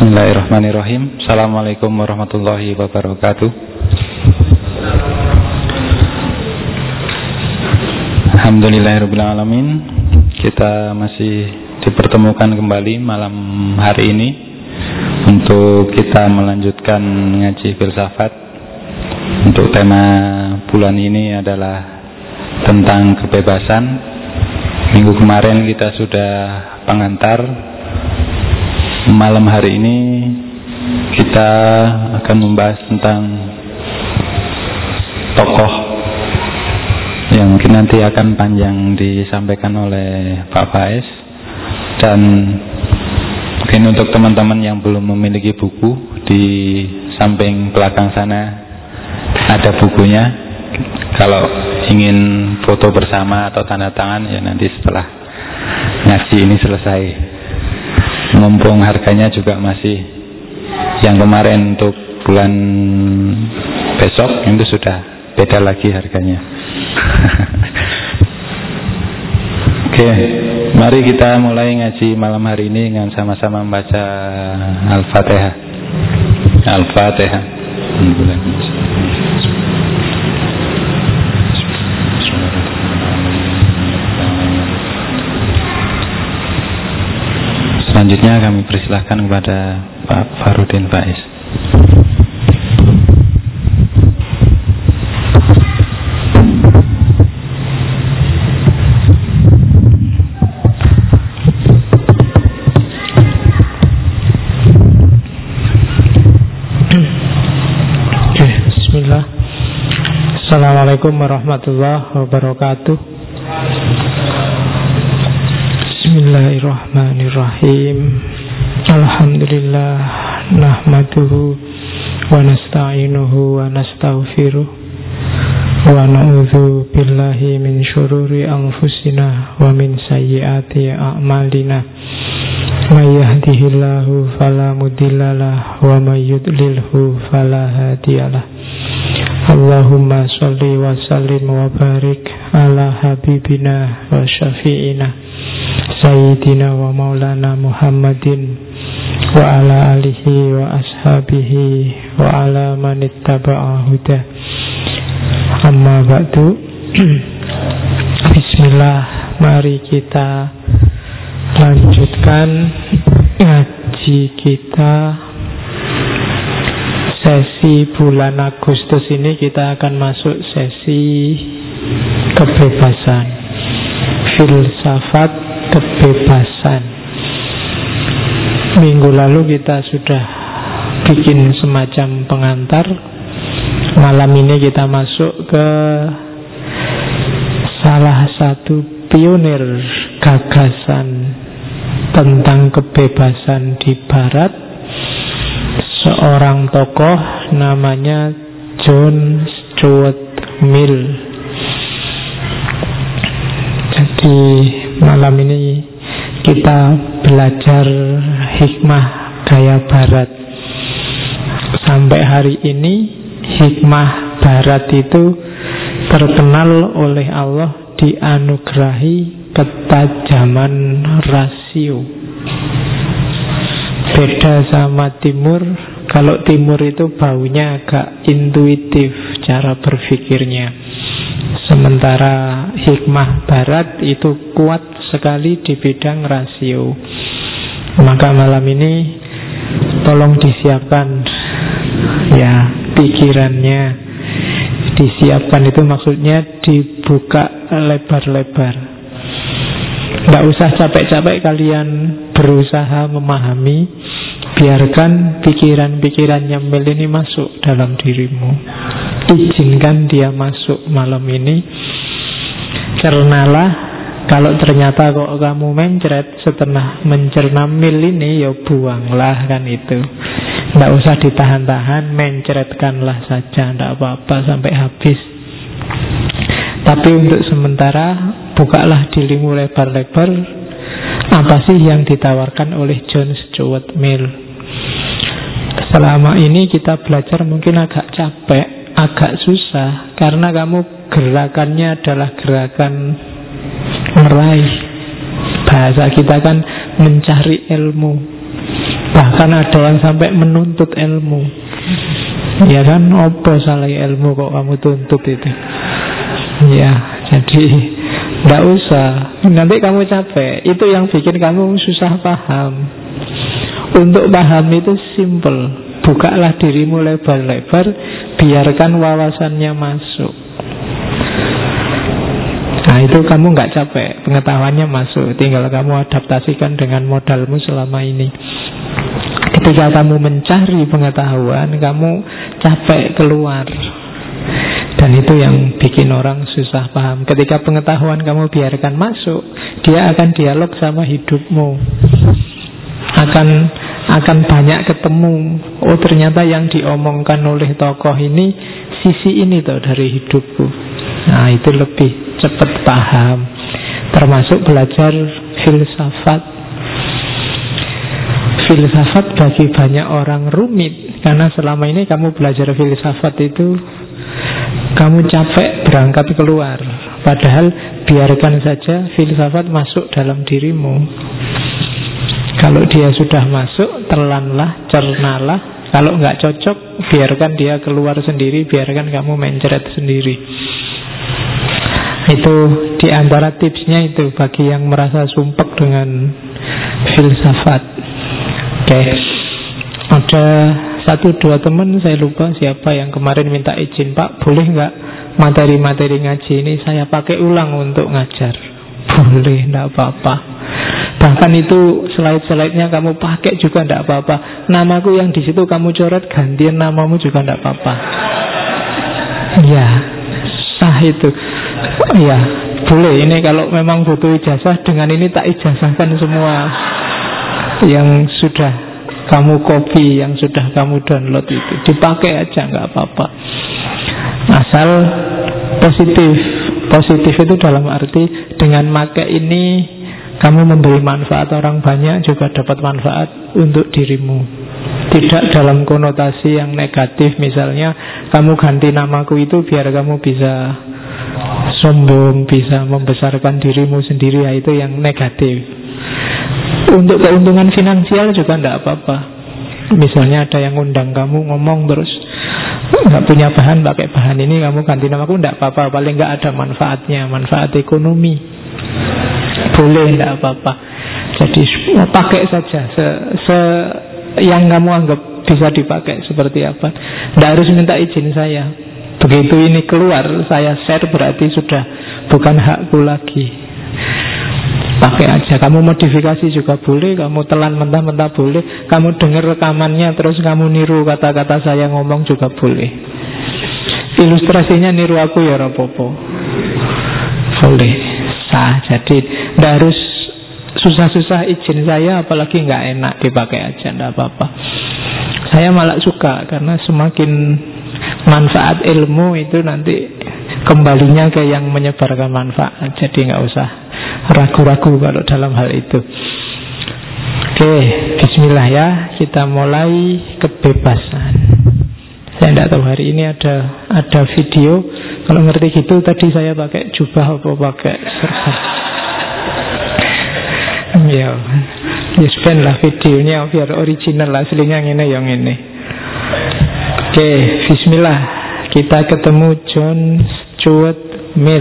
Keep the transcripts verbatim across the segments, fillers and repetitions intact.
Bismillahirrahmanirrahim. Assalamualaikum warahmatullahi wabarakatuh. Alhamdulillahirrahmanirrahim. Kita masih dipertemukan kembali malam hari ini untuk kita melanjutkan ngaji filsafat. Untuk tema bulan ini adalah tentang kebebasan. Minggu kemarin kita sudah pengantar. Malam hari ini kita akan membahas tentang tokoh yang mungkin nanti akan panjang disampaikan oleh Pak Faiz. Dan mungkin untuk teman-teman yang belum memiliki buku, di samping belakang sana ada bukunya. Kalau ingin foto bersama atau tanda tangan, ya nanti setelah ngaji ini selesai. Mumpung harganya juga masih yang kemarin untuk bulan besok itu sudah beda lagi harganya. Oke, mari kita mulai ngaji malam hari ini dengan sama-sama membaca Al-Fatihah. Al-Fatihah. Selanjutnya kami persilahkan kepada Pak Farudin Faiz. Bismillah. Assalamualaikum warahmatullahi wabarakatuh. Bismillahirrahmanirrahim. Alhamdulillah nahmaduhu wa nasta'inuhu wa nastaghfiruh wa na'udzu billahi min syururi anfusina wa min sayyiati a'malina. May yahdihillahu fala mudhillalah wa may yudlilhu fala hadiyalah. Allahumma shalli wa sallim wa barik ala habibina wa syafi'ina Sayyidina wa maulana Muhammadin wa ala alihi wa ashabihi wa ala manittaba'a huda. Amma ba'du. Bismillah, mari kita lanjutkan ngaji kita. Sesi bulan Agustus ini kita akan masuk sesi kebebasan, filsafat kebebasan. Minggu lalu kita sudah bikin semacam pengantar. Malam ini kita masuk ke salah satu pionir gagasan tentang kebebasan di Barat, seorang tokoh namanya John Stuart Mill. Jadi malam ini kita belajar hikmah gaya Barat. Sampai hari ini hikmah Barat itu terkenal oleh Allah dianugerahi ketajaman rasio. Beda sama Timur. Kalau Timur itu baunya agak intuitif cara berpikirnya. Sementara hikmah Barat itu kuat sekali di bidang rasio. Maka malam ini tolong disiapkan ya pikirannya. Disiapkan itu maksudnya dibuka lebar-lebar. Tidak usah capek-capek kalian berusaha memahami. Biarkan pikiran-pikirannya Mil ini masuk dalam dirimu. Izinkan dia masuk malam ini. Cernalah. Kalau ternyata kok kamu mencret setelah mencerna Mil ini, ya buanglah kan itu. Tidak usah ditahan-tahan, mencretkanlah saja, tidak apa-apa sampai habis. Tapi untuk sementara bukalah dirimu lebar-lebar. Apa sih yang ditawarkan oleh John Stuart Mill? Selama ini kita belajar mungkin agak capek, agak susah, karena kamu gerakannya adalah gerakan meraih. Bahasa kita kan mencari ilmu. Bahkan ada yang sampai menuntut ilmu. Ya kan, apa salah ilmu kok kamu tuntut itu? Ya, jadi tidak usah. Nanti kamu capek. Itu yang bikin kamu susah paham. Untuk paham itu simple. Bukalah dirimu lebar-lebar, biarkan wawasannya masuk. Nah itu kamu nggak capek, pengetahuannya masuk. Tinggal kamu adaptasikan dengan modalmu selama ini. Ketika kamu mencari pengetahuan, kamu capek keluar. Dan itu yang bikin orang susah paham. Ketika pengetahuan kamu biarkan masuk, dia akan dialog sama hidupmu. Akan akan banyak ketemu. Oh ternyata yang diomongkan oleh tokoh ini, sisi ini tuh dari hidupku. Nah itu lebih cepat paham. Termasuk belajar filsafat. Filsafat bagi banyak orang rumit. Karena selama ini kamu belajar filsafat itu kamu capek berangkat keluar. Padahal biarkan saja filsafat masuk dalam dirimu. Kalau dia sudah masuk, telanlah, cernalah. Kalau nggak cocok, biarkan dia keluar sendiri, biarkan kamu mencret sendiri. Itu di antara tipsnya itu bagi yang merasa sumpek dengan filsafat. Oke, ada satu dua teman, saya lupa siapa yang kemarin minta izin, Pak, boleh nggak materi-materi ngaji ini saya pakai ulang untuk ngajar? Boleh, nggak apa-apa. Bahkan itu slide-slide-nya kamu pakai juga tidak apa-apa. Namaku yang di situ kamu coret, gantian namamu juga tidak apa-apa. Ya, sah itu. Ya, boleh. Ini kalau memang butuh ijazah, dengan ini tak ijazahkan semua yang sudah kamu copy, yang sudah kamu download itu. Dipakai aja, nggak apa-apa. Asal positif. Positif itu dalam arti dengan pakai ini kamu memberi manfaat orang banyak, juga dapat manfaat untuk dirimu. Tidak dalam konotasi yang negatif. Misalnya kamu ganti namaku itu biar kamu bisa sombong, bisa membesarkan dirimu sendiri. Ya, itu yang negatif. Untuk keuntungan finansial juga tidak apa-apa. Misalnya ada yang undang kamu ngomong terus nggak punya bahan, pakai bahan ini kamu ganti namaku, tidak apa-apa. Paling nggak ada manfaatnya, manfaat ekonomi. Boleh, tidak apa-apa. Jadi pakai saja se, se yang kamu anggap bisa dipakai seperti apa. Tidak harus minta izin saya. Begitu ini keluar, saya share, berarti sudah bukan hakku lagi. Pakai aja. Kamu modifikasi juga boleh. Kamu telan mentah-mentah boleh. Kamu dengar rekamannya terus kamu niru kata-kata saya ngomong juga boleh. Ilustrasinya niru aku ya rapopo. Boleh, sah. Jadi tidak harus susah-susah izin saya, apalagi nggak enak dipakai aja, tidak apa-apa. Saya malah suka karena semakin manfaat ilmu itu nanti kembalinya ke yang menyebarkan manfaat. Jadi nggak usah ragu-ragu kalau dalam hal itu. Oke, bismillah ya, kita mulai kebebasan. Saya tidak tahu hari ini ada ada video. Kalau ngerti gitu tadi saya pakai jubah apa pakai serban. Ya, ya spend lah videonya biar original, aslinya ini yang ini. Oke, bismillah. Kita ketemu John Stuart Mill.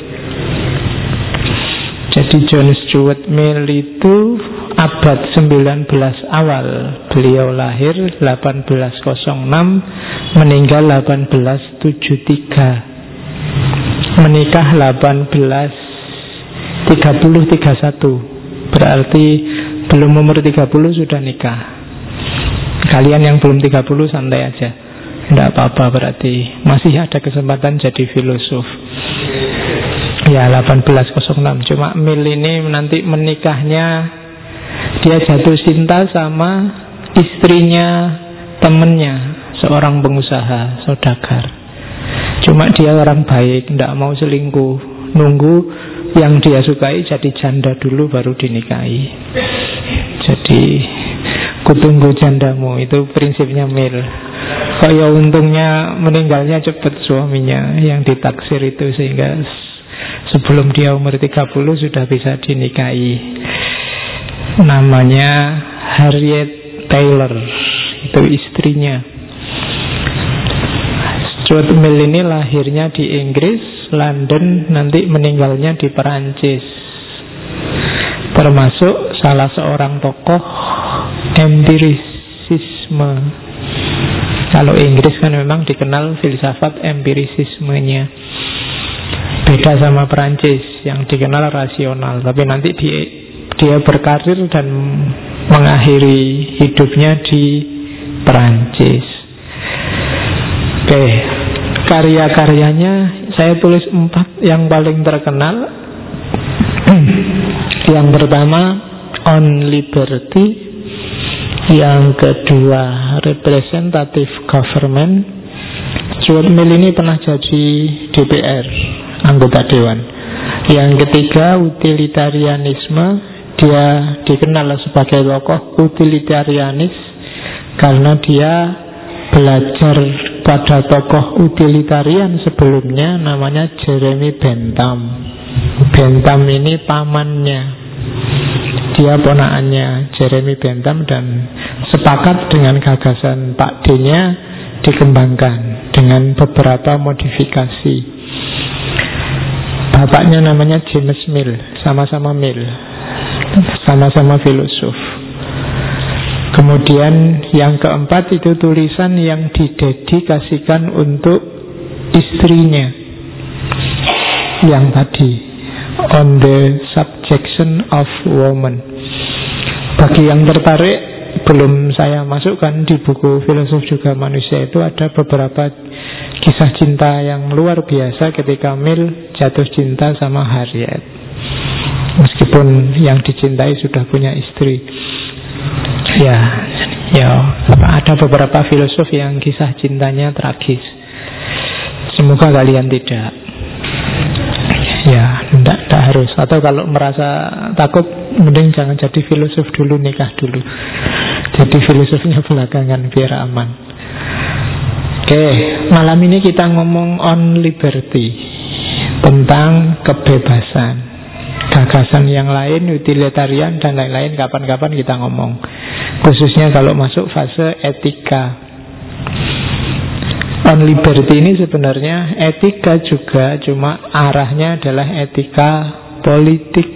Jadi John Stuart Mill itu abad sembilan belas awal. Beliau lahir delapan belas nol enam, meninggal delapan belas tujuh tiga. Menikah delapan belas tiga puluh tiga puluh satu. Berarti belum umur tiga puluh sudah nikah. Kalian yang belum tiga puluh santai aja, tidak apa-apa, berarti masih ada kesempatan jadi filosof. Ya, delapan belas nol enam. Cuma Mill ini nanti menikahnya, dia jatuh cinta sama istrinya temennya, seorang pengusaha, saudagar. Cuma dia orang baik, tidak mau selingkuh. Nunggu yang dia sukai jadi janda dulu baru dinikahi. Jadi kutunggu jandamu, itu prinsipnya Mill. Kok ya untungnya meninggalnya cepat suaminya yang ditaksir itu, sehingga sebelum dia umur tiga puluh sudah bisa dinikahi. Namanya Harriet Taylor, itu istrinya. Stuart Mill ini lahirnya di Inggris, London, nanti meninggalnya di Perancis. Termasuk salah seorang tokoh empirisisme. Kalau Inggris kan memang dikenal filsafat empirisismenya. Beda sama Perancis yang dikenal rasional. Tapi nanti dia, dia berkarir dan mengakhiri hidupnya di Perancis. Oke, karya-karyanya saya tulis empat yang paling terkenal. Yang pertama On Liberty, yang kedua Representative Government. Stuart Mill ini pernah jadi D P R, anggota dewan. Yang ketiga Utilitarianisme, dia dikenal sebagai tokoh utilitarianis karena dia belajar pada tokoh utilitarian sebelumnya, namanya Jeremy Bentham. Bentham ini pamannya, dia ponakannya Jeremy Bentham, dan sepakat dengan gagasan Pak D-nya dikembangkan dengan beberapa modifikasi. Bapaknya namanya James Mill, sama-sama Mill, sama-sama filosof. Kemudian yang keempat itu tulisan yang didedikasikan untuk istrinya, yang tadi On the Subjection of Woman. Bagi yang tertarik, belum saya masukkan di buku Filosof Juga Manusia itu ada beberapa kisah cinta yang luar biasa ketika Mill jatuh cinta sama Harriet, meskipun yang dicintai sudah punya istri. Ya, ya, ada beberapa filosof yang kisah cintanya tragis. Semoga kalian tidak. Ya, tidak, tidak harus. Atau kalau merasa takut, mending jangan jadi filosof dulu, nikah dulu. Jadi filosofnya belakangan biar aman. Oke, malam ini kita ngomong on liberty, tentang kebebasan. Gagasan yang lain, utilitarian dan lain-lain, kapan-kapan kita ngomong. Khususnya kalau masuk fase etika. On liberty ini sebenarnya etika juga, cuma arahnya adalah etika politik.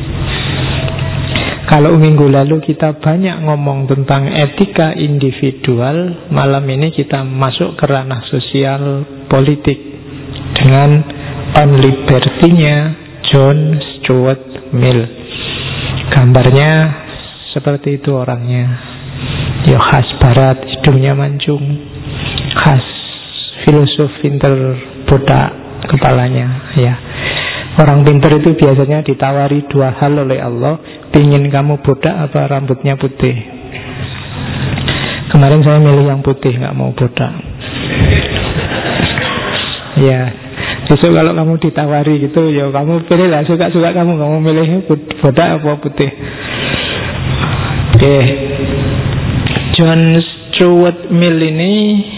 Kalau minggu lalu kita banyak ngomong tentang etika individual, malam ini kita masuk ke ranah sosial politik dengan On Liberty-nya John Stuart Mill. Gambarnya seperti itu orangnya. Ya khas barat, hidungnya mancung, khas filosof pinter botak kepalanya, ya. Orang pinter itu biasanya ditawari dua hal oleh Allah, pingin kamu botak apa rambutnya putih. Kemarin saya milih yang putih, nggak mau botak. Ya, besok kalau kamu ditawari gitu, ya kamu pilih lah, suka-suka kamu, kamu milihnya botak apa putih. Oke, okay. John Stuart Mill ini,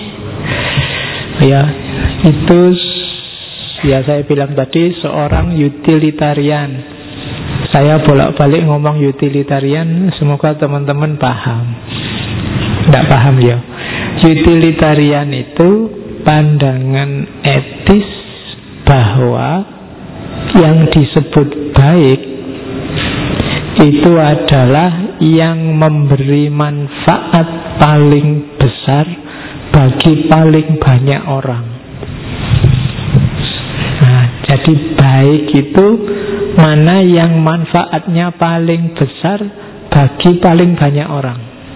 ya, itu ya saya bilang tadi seorang utilitarian. Saya bolak-balik ngomong utilitarian, semoga teman-teman paham. Tidak paham ya. Utilitarian itu pandangan etis bahwa yang disebut baik itu adalah yang memberi manfaat paling besar bagi paling banyak orang. Nah, jadi baik itu mana yang manfaatnya paling besar bagi paling banyak orang.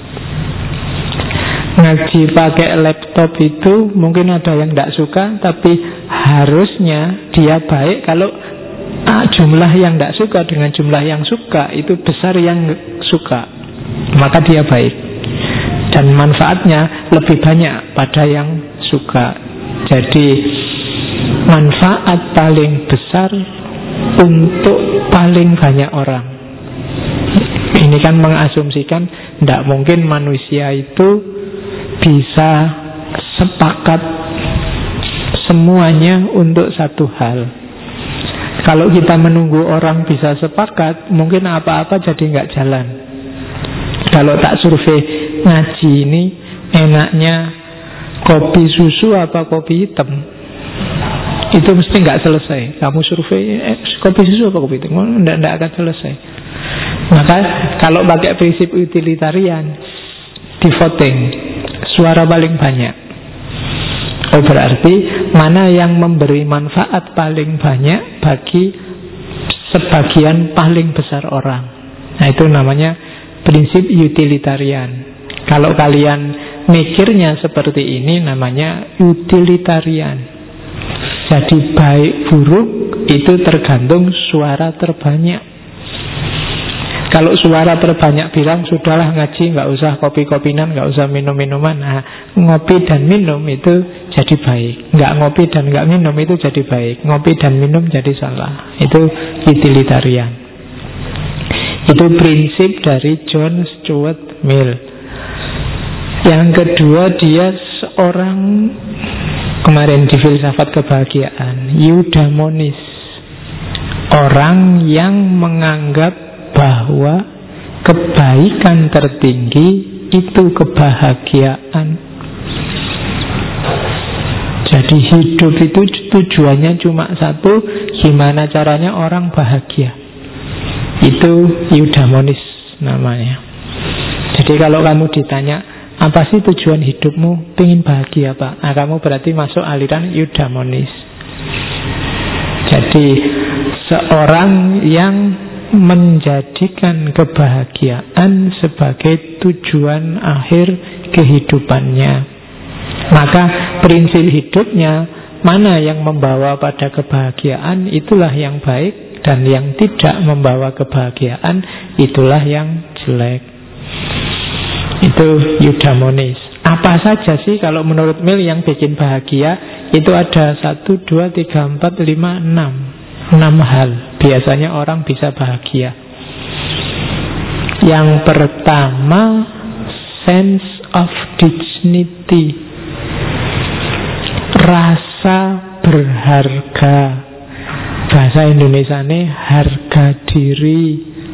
Ngaji pakai laptop itu mungkin ada yang tidak suka, tapi harusnya dia baik kalau ah, jumlah yang tidak suka dengan jumlah yang suka itu besar yang suka, maka dia baik. Dan manfaatnya lebih banyak pada yang suka. Jadi manfaat paling besar untuk paling banyak orang. Ini kan mengasumsikan tidak mungkin manusia itu bisa sepakat semuanya untuk satu hal. Kalau kita menunggu orang bisa sepakat, mungkin apa-apa jadi nggak jalan. Kalau tak survei ngaji ini, enaknya kopi susu apa kopi hitam? Itu mesti nggak selesai. Kamu survei eh, kopi susu apa kopi hitam? Nggak, nggak akan selesai. Maka kalau pakai prinsip utilitarian, di voting suara paling banyak. Oh, berarti mana yang memberi manfaat paling banyak bagi sebagian paling besar orang. Nah, itu namanya prinsip utilitarian. Kalau kalian mikirnya seperti ini, namanya utilitarian. Jadi baik buruk itu tergantung suara terbanyak. Kalau suara terbanyak bilang, sudahlah ngaji, nggak usah kopi-kopinan, nggak usah minum-minuman. Nah, ngopi dan minum itu jadi baik. Nggak ngopi dan nggak minum itu jadi baik. Ngopi dan minum jadi salah. Itu utilitarian. Itu prinsip dari John Stuart Mill. Yang kedua, dia seorang, kemarin di filsafat kebahagiaan, eudaimonis. Orang yang menganggap bahwa kebaikan tertinggi itu kebahagiaan. Jadi hidup itu tujuannya cuma satu, gimana caranya orang bahagia. Itu eudaimonis namanya. Jadi kalau kamu ditanya, apa sih tujuan hidupmu? Pengen bahagia, Pak. Nah, kamu berarti masuk aliran eudaimonis. Jadi seorang yang menjadikan kebahagiaan sebagai tujuan akhir kehidupannya. Maka prinsip hidupnya, mana yang membawa pada kebahagiaan, itulah yang baik, dan yang tidak membawa kebahagiaan, itulah yang jelek. Itu eudaimonis. Apa saja sih kalau menurut Mill yang bikin bahagia? Itu ada satu, dua, tiga, empat, lima, enam. Enam hal biasanya orang bisa bahagia. Yang pertama, sense of dignity, rasa berharga. Bahasa Indonesia ini harga diri.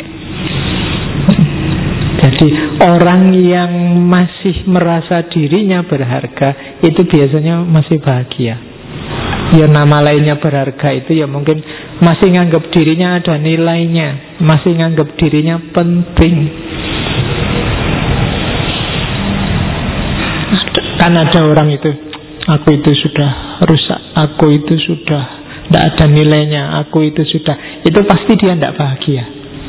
Jadi orang yang masih merasa dirinya berharga itu biasanya masih bahagia. Ya, nama lainnya berharga itu ya mungkin masih nganggap dirinya ada nilainya, masih nganggap dirinya penting. Kan ada orang itu, aku itu sudah rusak, aku itu sudah tidak ada nilainya, aku itu sudah, itu pasti dia tidak bahagia.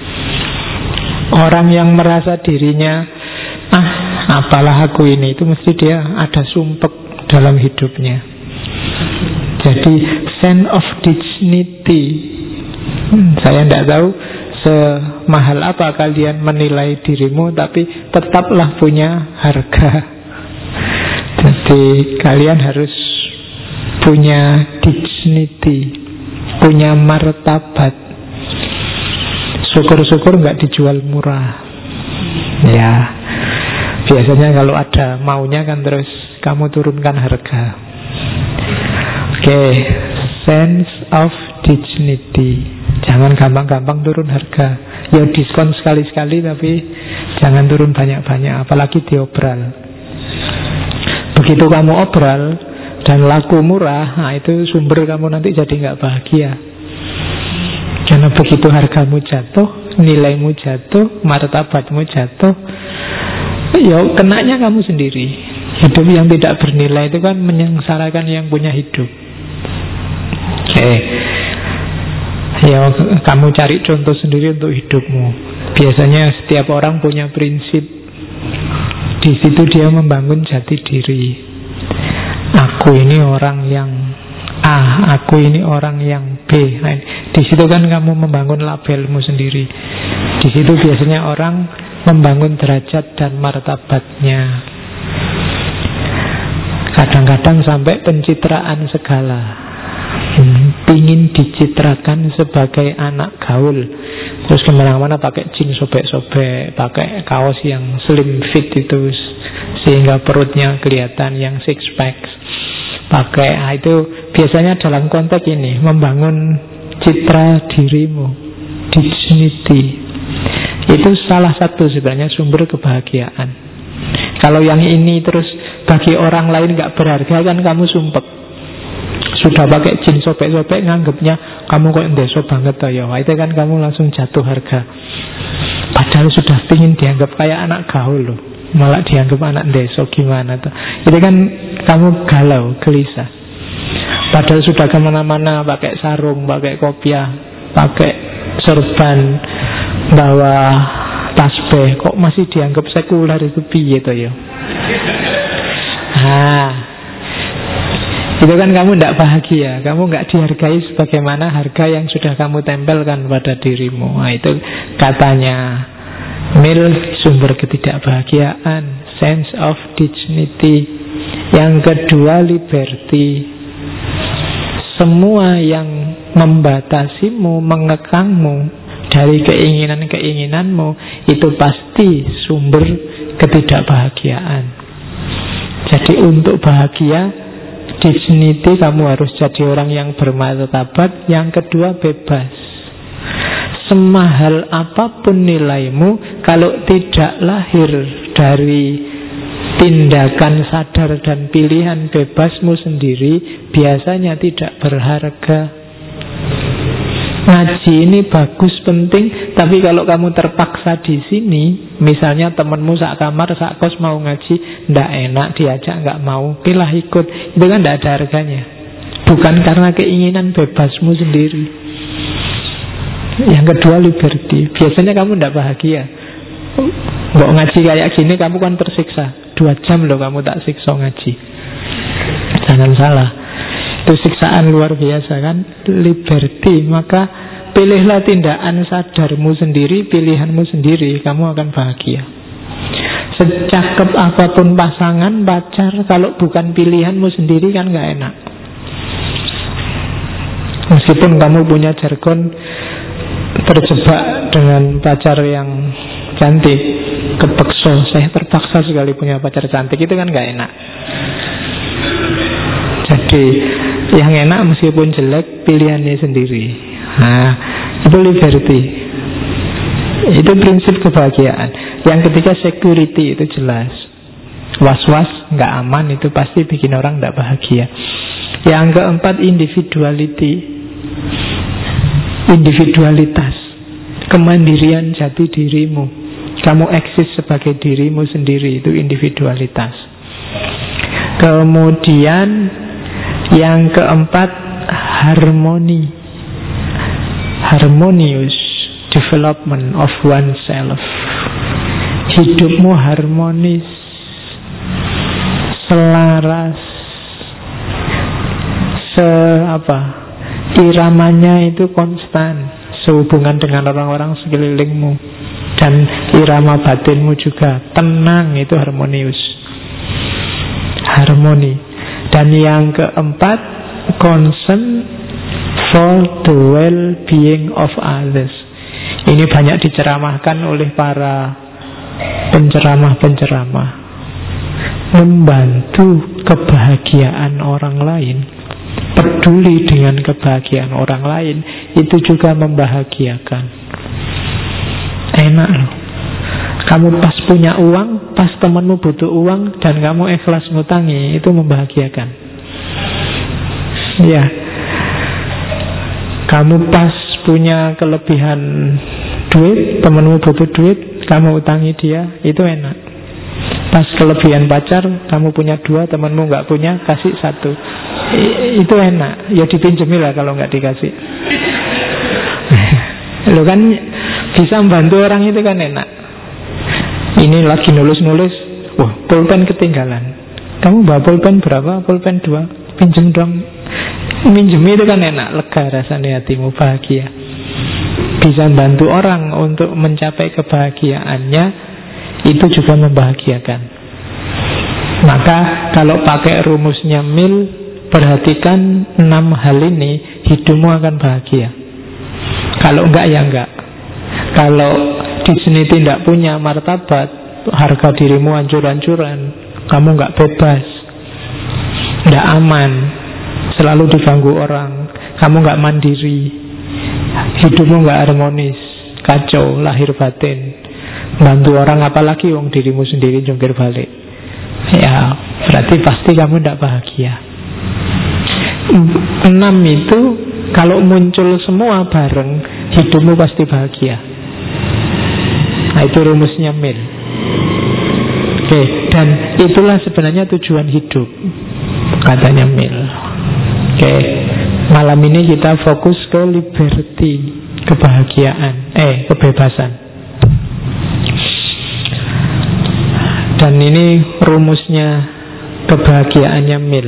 Orang yang merasa dirinya, ah apalah aku ini, itu mesti dia ada sumpek dalam hidupnya. Jadi sense of dignity, hmm, saya tidak tahu semahal apa kalian menilai dirimu, tapi tetaplah punya harga. Jadi kalian harus punya dignity, punya martabat. Syukur-syukur nggak dijual murah. Ya, biasanya kalau ada maunya kan terus kamu turunkan harga. Oke, okay. Sense of dignity. Jangan gampang-gampang turun harga. Ya diskon sekali-sekali, tapi jangan turun banyak-banyak, apalagi diobral. Begitu kamu obral dan laku murah, nah itu sumber kamu nanti jadi nggak bahagia. Karena begitu hargamu jatuh, nilaimu jatuh, martabatmu jatuh, ya kenanya kamu sendiri. Hidup yang tidak bernilai itu kan menyengsarakan yang punya hidup. Oke, okay. Ya kamu cari contoh sendiri untuk hidupmu. Biasanya setiap orang punya prinsip. Di situ dia membangun jati diri. Aku ini orang yang A, aku ini orang yang B. Nah, di situ kan kamu membangun labelmu sendiri. Di situ biasanya orang membangun derajat dan martabatnya. Kadang-kadang sampai pencitraan segala. Hmm, pingin dicitrakan sebagai anak gaul, terus kemana-mana pakai jeans sobek-sobek, pakai kaos yang slim fit itu sehingga perutnya kelihatan, yang six pack pakai. Nah, itu biasanya dalam konteks ini membangun citra dirimu, dignity. Itu salah satu sebenarnya sumber kebahagiaan. Kalau yang ini terus bagi orang lain gak berharga, kan kamu sumpek. Sudah pakai jin sobek-sobek, nganggapnya kamu kok ndeso banget toh ya. Itu kan kamu langsung jatuh harga. Padahal sudah pingin dianggap kayak anak gaul loh, malah dianggap anak ndeso, gimana tuh. Itu kan kamu galau, gelisah. Padahal sudah kemana-mana pakai sarung, pakai kopiah, pakai serban, bawa tasbih, kok masih dianggap sekuler, itu piye toh ya. Nah, itu kan kamu tidak bahagia. Kamu nggak dihargai sebagaimana harga yang sudah kamu tempelkan pada dirimu. Nah, itu katanya Mill, sumber ketidakbahagiaan, sense of dignity. Yang kedua, liberty. Semua yang membatasimu, mengekangmu dari keinginan-keinginanmu, itu pasti sumber ketidakbahagiaan. Jadi untuk bahagia, dignity, kamu harus jadi orang yang bermartabat. Yang kedua, bebas. Semahal apapun nilaimu, kalau tidak lahir dari tindakan sadar dan pilihan bebasmu sendiri, biasanya tidak berharga. Ngaji ini bagus, penting, tapi kalau kamu terpaksa di sini, misalnya temanmu sak kamar, sak kos mau ngaji, ndak enak diajak, nggak mau, pilah ikut, itu kan ndak ada harganya. Bukan karena keinginan bebasmu sendiri. Yang kedua, liberty. Biasanya kamu ndak bahagia. Mbok ngaji kayak gini, kamu kan tersiksa. Dua jam loh kamu tak siksa ngaji. Jangan salah, itu siksaan luar biasa kan. Liberty. Maka pilihlah tindakan sadarmu sendiri, pilihanmu sendiri, kamu akan bahagia. Secakep apapun pasangan, pacar, kalau bukan pilihanmu sendiri kan gak enak. Meskipun kamu punya jargon, terjebak dengan pacar yang cantik, kepeksa, saya terpaksa sekali punya pacar cantik, itu kan gak enak. Jadi yang enak meskipun jelek, pilihannya sendiri. Nah, itu liberty. Itu prinsip kebahagiaan. Yang ketiga, security, itu jelas. Was-was, gak aman, itu pasti bikin orang gak bahagia. Yang keempat, individuality. Individualitas, kemandirian jati dirimu. Kamu eksis sebagai dirimu sendiri, itu individualitas. Kemudian yang keempat, harmoni. Harmonious development of oneself. Hidupmu harmonis, selaras, se apa? Iramanya itu konstan, sehubungan dengan orang-orang sekelilingmu. Dan irama batinmu juga tenang, itu harmonius. Harmoni. Dan yang keempat, concern for the well-being of others. Ini banyak diceramahkan oleh para penceramah-penceramah. Membantu kebahagiaan orang lain, peduli dengan kebahagiaan orang lain, itu juga membahagiakan. Enak loh. Kamu pas punya uang, pas temanmu butuh uang, dan kamu ikhlas ngutangi, itu membahagiakan. Ya, kamu pas punya kelebihan duit, temanmu butuh duit, kamu utangi dia, itu enak. Pas kelebihan pacar, kamu punya dua, temanmu nggak punya, kasih satu, I, itu enak. Ya dipinjemi lah kalau nggak dikasih. Lo kan bisa membantu orang, itu kan enak. Ini lagi nulis-nulis, wah pulpen ketinggalan, kamu bawa pulpen berapa? Pulpen dua, pinjem dong. Minjem itu kan enak, lega rasanya, hatimu bahagia. Bisa membantu orang untuk mencapai kebahagiaannya, itu juga membahagiakan. Maka kalau pakai rumusnya Mill, perhatikan enam hal ini, hidupmu akan bahagia. Kalau enggak ya enggak. Kalau di sini tidak punya martabat, harga dirimu hancur-hancuran, kamu enggak bebas, enggak aman, selalu diganggu orang, kamu enggak mandiri, hidupmu enggak harmonis, kacau lahir batin. Bantu orang apalagi wong dirimu sendiri jungkir balik. Ya, berarti pasti kamu tidak bahagia. Enam itu kalau muncul semua bareng, hidupmu pasti bahagia. Nah, itu rumusnya Mill. Oke, dan itulah sebenarnya tujuan hidup, katanya Mill. Oke, malam ini kita fokus ke liberty, kebahagiaan, eh kebebasan. Dan ini rumusnya kebahagiaannya Mill.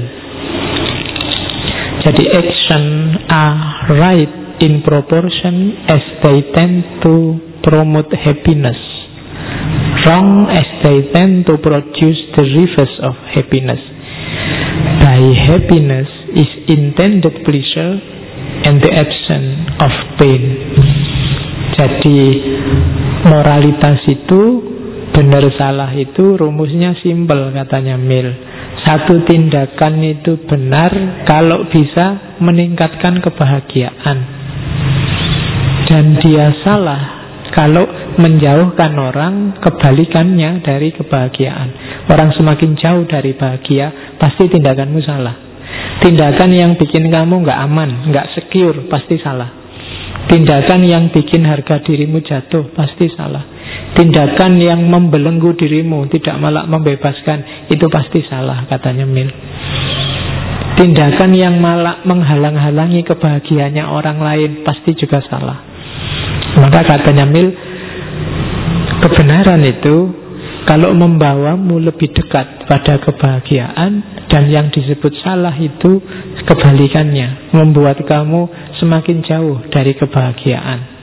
Jadi action are right in proportion as they tend to promote happiness, wrong as they tend to produce the reverse of happiness. By happiness is intended pleasure and the absence of pain. Jadi moralitas itu, benar salah itu rumusnya simpel, katanya Mill. Satu tindakan itu benar kalau bisa meningkatkan kebahagiaan, dan dia salah kalau menjauhkan orang kebalikannya dari kebahagiaan. Orang semakin jauh dari bahagia, pasti tindakanmu salah. Tindakan yang bikin kamu gak aman, gak secure, pasti salah. Tindakan yang bikin harga dirimu jatuh, pasti salah. Tindakan yang membelenggu dirimu, tidak malah membebaskan, itu pasti salah, katanya Mill. Tindakan yang malah menghalang-halangi kebahagiaannya orang lain, pasti juga salah. Maka katanya Mill, kebenaran itu kalau membawamu lebih dekat pada kebahagiaan, dan yang disebut salah itu kebalikannya, membuat kamu semakin jauh dari kebahagiaan.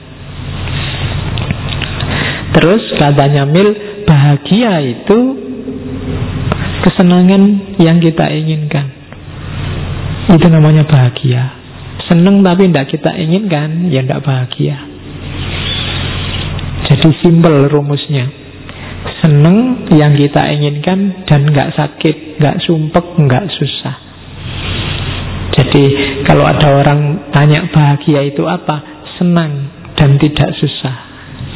Terus katanya Mill, bahagia itu kesenangan yang kita inginkan. Itu namanya bahagia. Senang tapi tidak kita inginkan, ya tidak bahagia. Jadi simpel rumusnya. Senang yang kita inginkan dan nggak sakit, nggak sumpek, nggak susah. Jadi kalau ada orang tanya bahagia itu apa, senang dan tidak susah.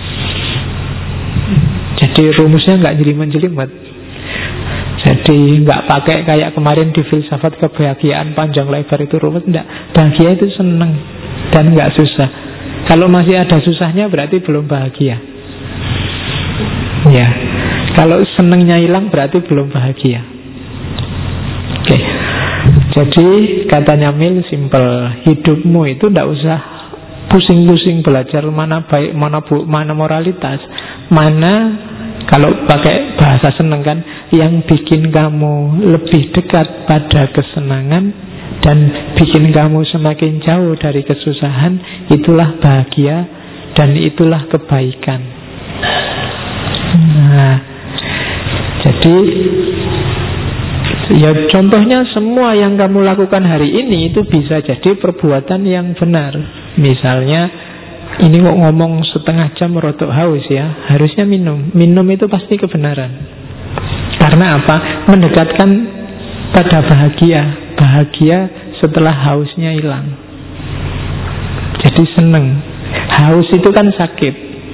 Jadi rumusnya nggak jelimet-jelimet. Jadi nggak pakai kayak kemarin di filsafat kebahagiaan panjang lebar itu rumus, enggak. Bahagia itu senang dan nggak susah. Kalau masih ada susahnya berarti belum bahagia. Ya, kalau senangnya hilang berarti belum bahagia. Oke. Jadi katanya Mill simple, hidupmu itu nggak usah pusing-pusing belajar mana baik, mana bu, mana moralitas, mana kalau pakai bahasa seneng kan, yang bikin kamu lebih dekat pada kesenangan dan bikin kamu semakin jauh dari kesusahan, itulah bahagia dan itulah kebaikan. Nah, jadi ya contohnya semua yang kamu lakukan hari ini itu bisa jadi perbuatan yang benar. Misalnya ini kok ngomong setengah jam rotok haus ya, harusnya minum. Minum itu pasti kebenaran. Karena apa? Mendekatkan pada bahagia. Bahagia setelah hausnya hilang. Jadi seneng. Haus itu kan sakit.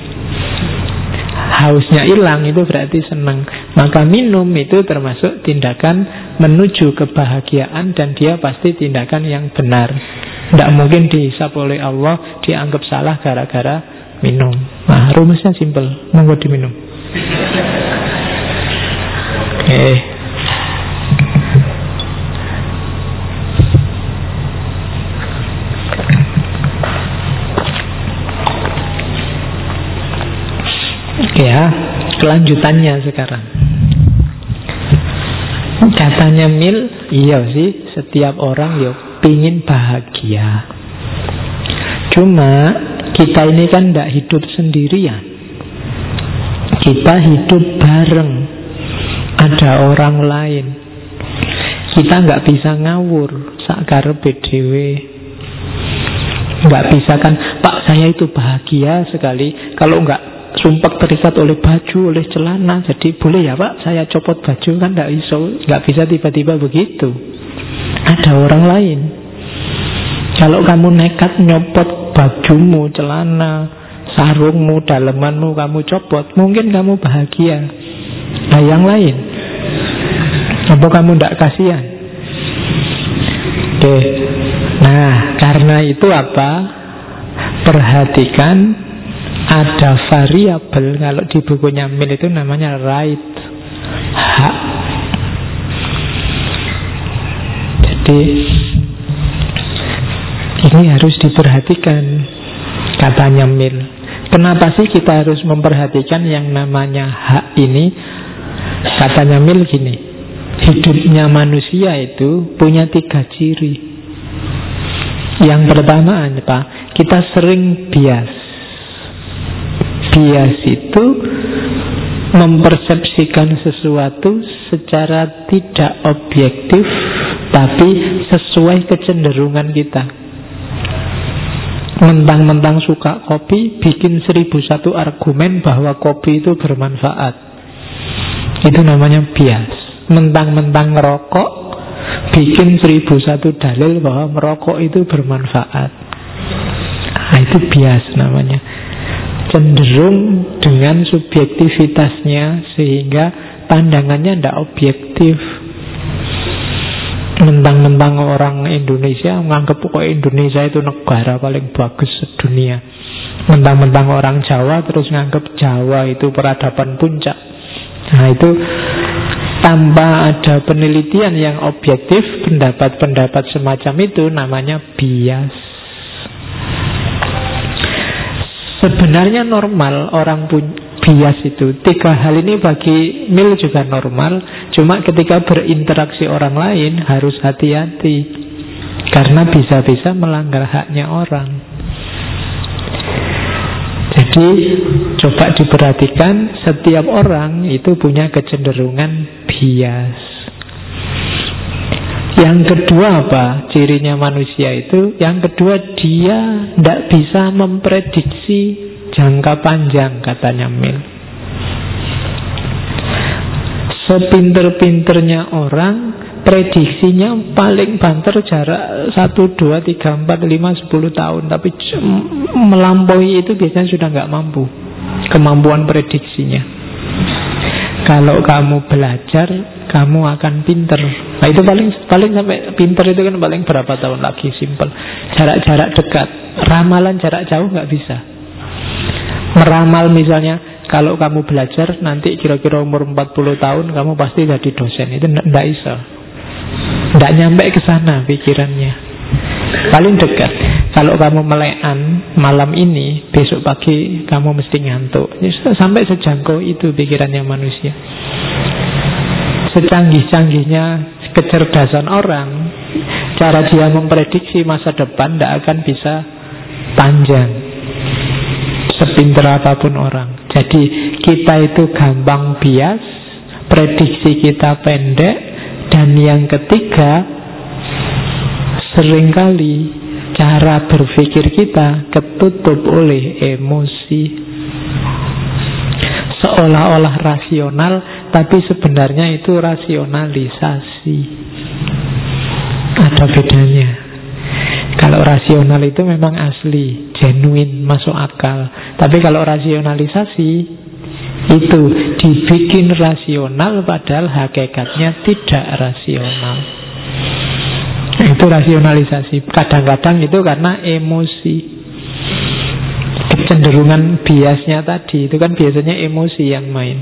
Hausnya hilang itu berarti seneng. Maka minum itu termasuk tindakan menuju kebahagiaan, dan dia pasti tindakan yang benar. Tidak mungkin dihisap oleh Allah, dianggap salah gara-gara minum. Nah, rumusnya simpel, monggo diminum. Oke. Okay. Oke ya, kelanjutannya sekarang. Katanya Mill, iya sih, setiap orang yuk pingin bahagia. Cuma kita ini kan tidak hidup sendirian. Kita hidup bareng. Ada orang lain. Kita nggak bisa ngawur sakarepe dhewe. Nggak bisa kan, Pak saya itu bahagia sekali kalau nggak sumpek terikat oleh baju, oleh celana. Jadi boleh ya Pak saya copot baju, kan nggak bisa. Nggak bisa tiba-tiba begitu. Ada orang lain. Kalau kamu nekat nyopot bajumu, celana, sarungmu, dalemanmu kamu copot, mungkin kamu bahagia. Nah yang lain, apa kamu tidak kasihan? Oke. Nah karena itu apa? Perhatikan ada variabel. Kalau di bukunya Mill itu namanya right, hak. Jadi ini harus diperhatikan, katanya Mill. Kenapa sih kita harus memperhatikan yang namanya hak ini? Katanya Mill gini, hidupnya manusia itu punya tiga ciri. Yang pertama apa? Kita sering bias. Bias itu mempersepsikan sesuatu secara tidak objektif, tapi sesuai kecenderungan kita. Mentang-mentang suka kopi, bikin seribu satu argumen bahwa kopi itu bermanfaat. Itu namanya bias. Mentang-mentang ngerokok, bikin seribu satu dalil bahwa merokok itu bermanfaat. Nah, itu bias namanya. Cenderung dengan subjektivitasnya sehingga pandangannya tidak objektif. Mentang-mentang orang Indonesia menganggap pokoknya Indonesia itu negara paling bagus sedunia. Mentang-mentang orang Jawa terus menganggap Jawa itu peradaban puncak. Nah itu tanpa ada penelitian yang objektif, pendapat-pendapat semacam itu namanya bias. Sebenarnya normal orang punya bias itu. Tiga hal ini bagi Mill juga normal. Cuma ketika berinteraksi orang lain harus hati-hati, karena bisa-bisa melanggar haknya orang. Jadi coba diperhatikan, setiap orang itu punya kecenderungan bias. Yang kedua apa cirinya manusia itu? Yang kedua, dia tidak bisa memprediksi jangka panjang, katanya Mill. Sepinter-pinternya orang, prediksinya paling banter jarak satu, dua, tiga, empat, lima, sepuluh tahun. Tapi melampaui itu biasanya sudah nggak mampu kemampuan prediksinya. Kalau kamu belajar, kamu akan pinter. Nah itu paling paling sampai pinter itu kan paling berapa tahun lagi, simple. Jarak-jarak dekat. Ramalan jarak jauh nggak bisa. Meramal misalnya, kalau kamu belajar nanti kira-kira umur empat puluh tahun kamu pasti jadi dosen, itu tidak bisa. Tidak nyampe ke sana pikirannya. Paling dekat. Kalau kamu melekan malam ini, besok pagi kamu mesti ngantuk. Sampai sejangkau itu pikirannya manusia. Secanggih-canggihnya kecerdasan orang, cara dia memprediksi masa depan tidak akan bisa panjang, sepinter apapun orang. Jadi kita itu gampang bias, prediksi kita pendek, dan yang ketiga, seringkali cara berpikir kita ketutup oleh emosi. Seolah-olah rasional, tapi sebenarnya itu rasionalisasi. Ada bedanya. Kalau rasional itu memang asli, genuine, masuk akal. Tapi kalau rasionalisasi itu dibikin rasional padahal hakikatnya tidak rasional. Itu rasionalisasi. Kadang-kadang itu karena emosi, kecenderungan biasnya tadi. Itu kan biasanya emosi yang main.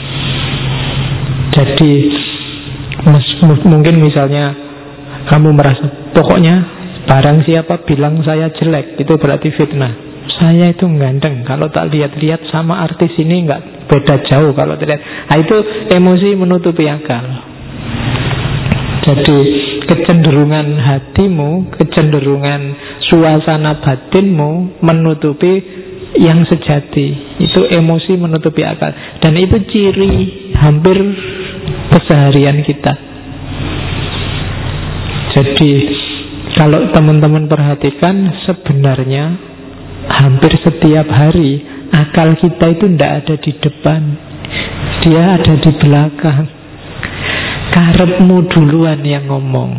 Jadi mungkin misalnya kamu merasa pokoknya barang siapa bilang saya jelek, itu berarti fitnah. Saya itu ganteng, kalau tak lihat-lihat sama artis ini nggak beda jauh kalau terlihat. Nah itu emosi menutupi akal. Jadi kecenderungan hatimu, kecenderungan suasana batinmu menutupi yang sejati. Itu emosi menutupi akal. Dan itu ciri hampir keseharian kita. Jadi kalau teman-teman perhatikan, sebenarnya hampir setiap hari akal kita itu tidak ada di depan, dia ada di belakang. Karepmu duluan yang ngomong,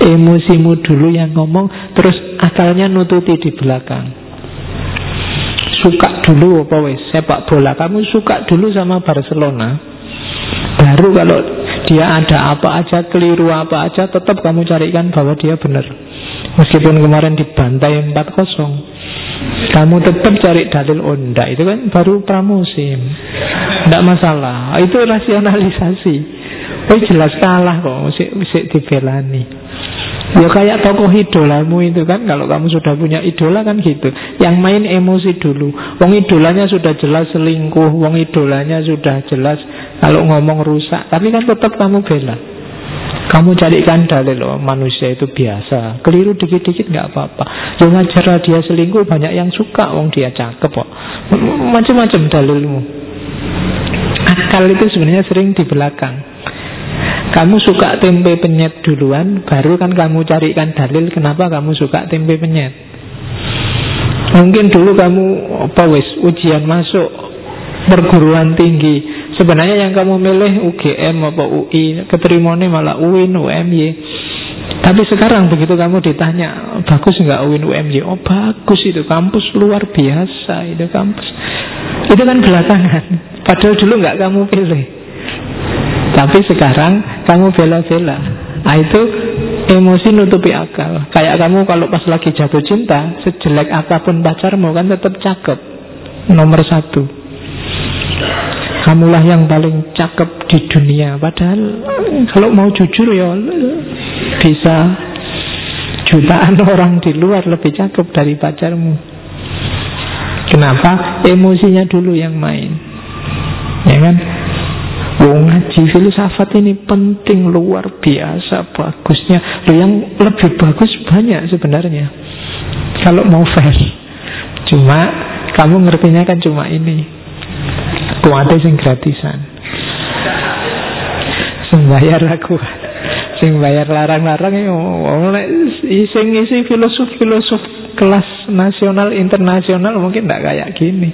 emosimu dulu yang ngomong, terus akalnya nututi di belakang. suka dulu apa wes sepak bola, kamu suka dulu sama Barcelona, baru kalau dia ada apa aja, keliru apa aja, tetap kamu carikan bahwa dia benar. Meskipun kemarin dibantai empat kosong, kamu tetap cari dalil onda. Itu kan baru pramusim, tidak masalah. Itu rasionalisasi. Oh jelas kalah kok, mesti mesti dibelani. Ya kayak tokoh idolamu itu kan, kalau kamu sudah punya idola kan gitu. Yang main emosi dulu. Wong idolanya sudah jelas selingkuh, wong idolanya sudah jelas kalau ngomong rusak, tapi kan tetap kamu bela. Kamu carikan dalil, oh, manusia itu biasa, keliru dikit-dikit nggak apa-apa. Ya wajar dia selingkuh, banyak yang suka, wong dia cakep kok. Macam-macam dalilmu. Akal itu sebenarnya sering di belakang. Kamu suka tempe penyet duluan, baru kan kamu carikan dalil kenapa kamu suka tempe penyet. Mungkin dulu kamu apa wis ujian masuk perguruan tinggi, sebenarnya yang kamu milih U G M apa U I, keterimanya malah U I N, U M Y. Tapi sekarang begitu kamu ditanya, bagus nggak U I N, U M Y? Oh bagus, itu kampus luar biasa, itu kampus. Itu kan belakangan, padahal dulu nggak kamu pilih. Tapi sekarang kamu bela-bela. Nah itu emosi nutupi akal. Kayak kamu kalau pas lagi jatuh cinta, sejelek apapun pacarmu kan tetap cakep, nomor satu. Kamulah yang paling cakep di dunia. Padahal kalau mau jujur ya bisa jutaan orang di luar lebih cakep dari pacarmu. Kenapa? Emosinya dulu yang main. Ya kan? Oh, ngaji filsafat ini penting, luar biasa bagusnya. Loh, yang lebih bagus banyak sebenarnya kalau mau fair. Cuma kamu ngertinya kan cuma ini, kuatnya sing gratisan, sing bayar aku, sing bayar larang-larang ya. Sing isi filosof-filosof kelas nasional internasional mungkin tidak kayak gini.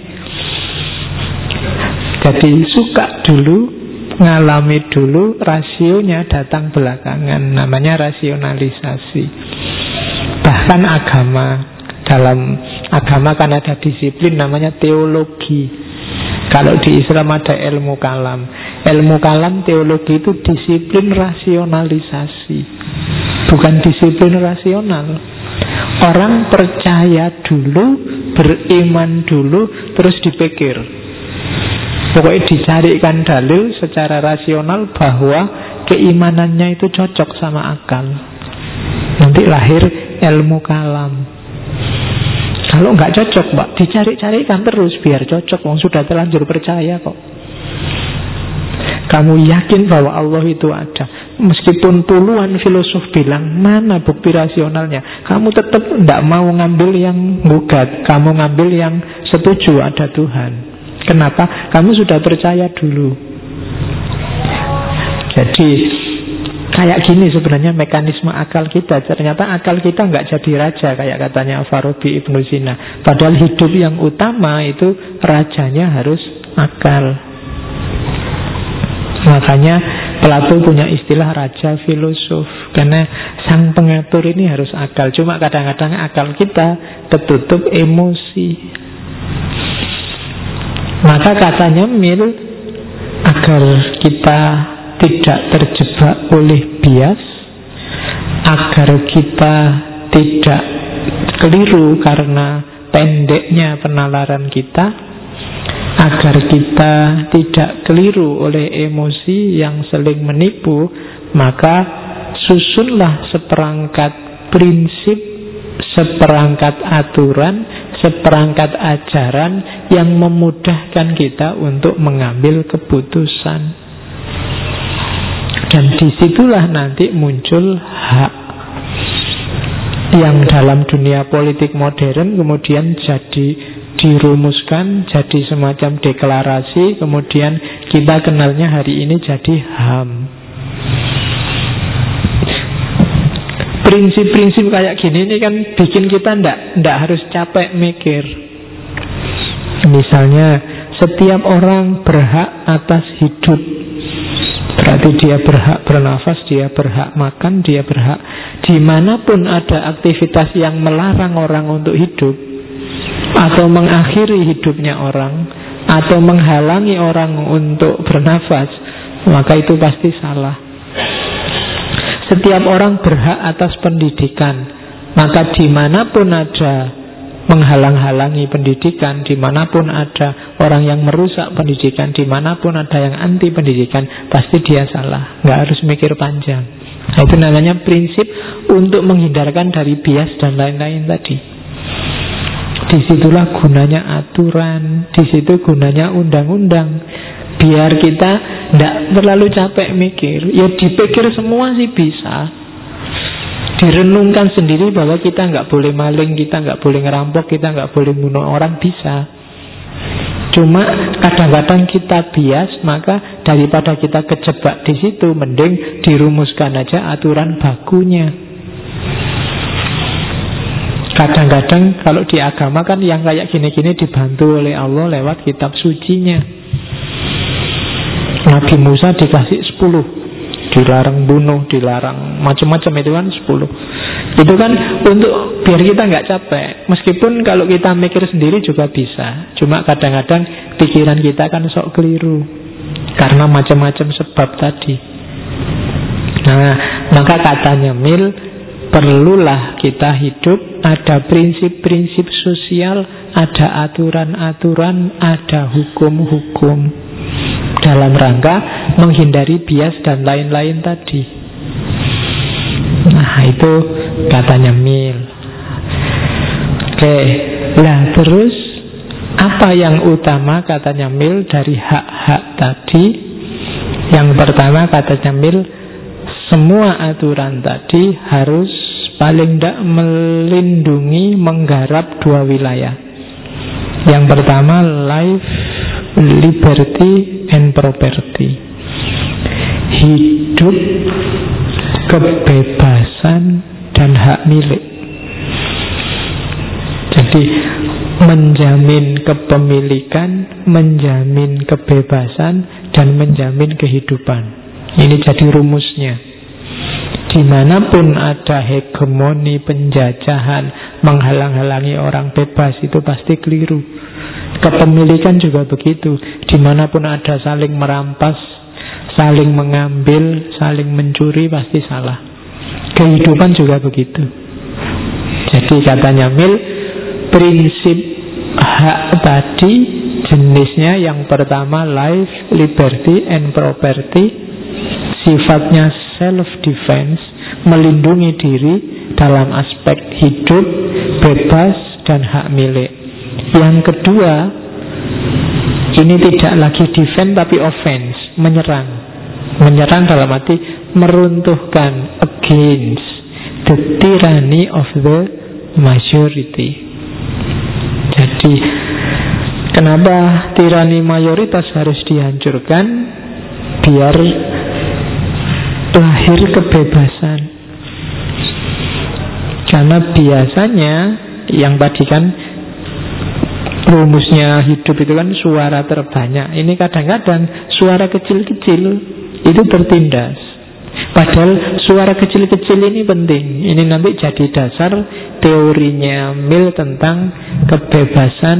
Jadi suka dulu, ngalami dulu, rasionya datang belakangan. Namanya rasionalisasi. Bahkan agama, dalam agama kan ada disiplin namanya teologi. Kalau di Islam ada ilmu kalam. Ilmu kalam, teologi itu disiplin rasionalisasi, bukan disiplin rasional. Orang percaya dulu, beriman dulu, terus dipikir. Pokoknya dicarikan dalil secara rasional bahwa keimanannya itu cocok sama akal. Nanti lahir ilmu kalam. Kalau nggak cocok, Pak, dicari-carikan terus biar cocok. Wong sudah terlanjur percaya kok. Kamu yakin bahwa Allah itu ada, meskipun puluhan filosof bilang mana bukti rasionalnya, kamu tetap tidak mau ngambil yang gugat. Kamu ngambil yang setuju ada Tuhan. Kenapa? Kamu sudah percaya dulu. Jadi kayak gini sebenarnya mekanisme akal kita. Ternyata akal kita nggak jadi raja kayak katanya Farabi Ibnu Sina. Padahal hidup yang utama itu rajanya harus akal. Makanya Plato punya istilah raja filosof, karena sang pengatur ini harus akal. Cuma kadang-kadang akal kita tertutup emosi. Maka katanya Mill, agar kita tidak terjebak oleh bias, agar kita tidak keliru karena pendeknya penalaran kita, agar kita tidak keliru oleh emosi yang saling menipu, maka susunlah seperangkat prinsip, seperangkat aturan, seperangkat ajaran yang memudahkan kita untuk mengambil keputusan. Dan disitulah nanti muncul hak yang dalam dunia politik modern kemudian jadi dirumuskan, jadi semacam deklarasi, kemudian kita kenalnya hari ini jadi H A M. Prinsip-prinsip kayak gini ini kan bikin kita ndak ndak harus capek mikir. Misalnya setiap orang berhak atas hidup, berarti dia berhak bernafas, dia berhak makan, dia berhak. Dimanapun ada aktivitas yang melarang orang untuk hidup, atau mengakhiri hidupnya orang, atau menghalangi orang untuk bernafas, maka itu pasti salah. Setiap orang berhak atas pendidikan, maka dimanapun ada menghalang-halangi pendidikan, dimanapun ada orang yang merusak pendidikan, dimanapun ada yang anti pendidikan, pasti dia salah. Nggak harus mikir panjang. Nah, itu namanya prinsip untuk menghindarkan dari bias dan lain-lain tadi. Disitulah gunanya aturan, disitu gunanya undang-undang. Biar kita tidak terlalu capek mikir. Ya dipikir semua sih bisa. Direnungkan sendiri bahwa kita nggak boleh maling, kita nggak boleh ngerampok, kita nggak boleh bunuh orang, bisa. Cuma kadang-kadang kita bias, maka daripada kita kejebak di situ, mending dirumuskan aja aturan bakunya. Kadang-kadang kalau di agama kan yang kayak gini-gini dibantu oleh Allah lewat kitab sucinya. Nabi Musa dikasih sepuluh, dilarang bunuh, dilarang macam-macam, itu kan sepuluh. Itu kan untuk biar kita nggak capek. Meskipun kalau kita mikir sendiri juga bisa. Cuma kadang-kadang pikiran kita kan sok keliru karena macam-macam sebab tadi. Nah, maka katanya Mil, perlulah kita hidup ada prinsip-prinsip sosial, ada aturan-aturan, ada hukum-hukum dalam rangka menghindari bias dan lain-lain tadi. Nah, itu katanya Mil. Oke, lah terus apa yang utama katanya Mil dari hak-hak tadi? Yang pertama katanya Mil, semua aturan tadi harus paling tidak melindungi, menggarap dua wilayah. Yang pertama life, liberty, and property. Hidup, kebebasan, dan hak milik. Jadi menjamin kepemilikan, menjamin kebebasan, dan menjamin kehidupan. Ini jadi rumusnya. Dimanapun ada hegemoni, penjajahan, menghalang-halangi orang bebas, itu pasti keliru. Kepemilikan juga begitu. Dimanapun ada saling merampas, saling mengambil, saling mencuri, pasti salah. Kehidupan juga begitu. Jadi katanya Mil, prinsip hak tadi jenisnya yang pertama life, liberty, and property. Sifatnya self-defense, melindungi diri dalam aspek hidup, bebas, dan hak milik. Yang kedua, ini tidak lagi defense tapi offense, menyerang. Menyerang dalam arti meruntuhkan, against the tyranny of the majority. Jadi kenapa tirani mayoritas harus dihancurkan? Biar lahir kebebasan. Karena biasanya yang tadi kan rumusnya hidup itu kan suara terbanyak. Ini kadang-kadang suara kecil-kecil itu tertindas. Padahal suara kecil-kecil ini penting. Ini nanti jadi dasar teorinya Mil tentang kebebasan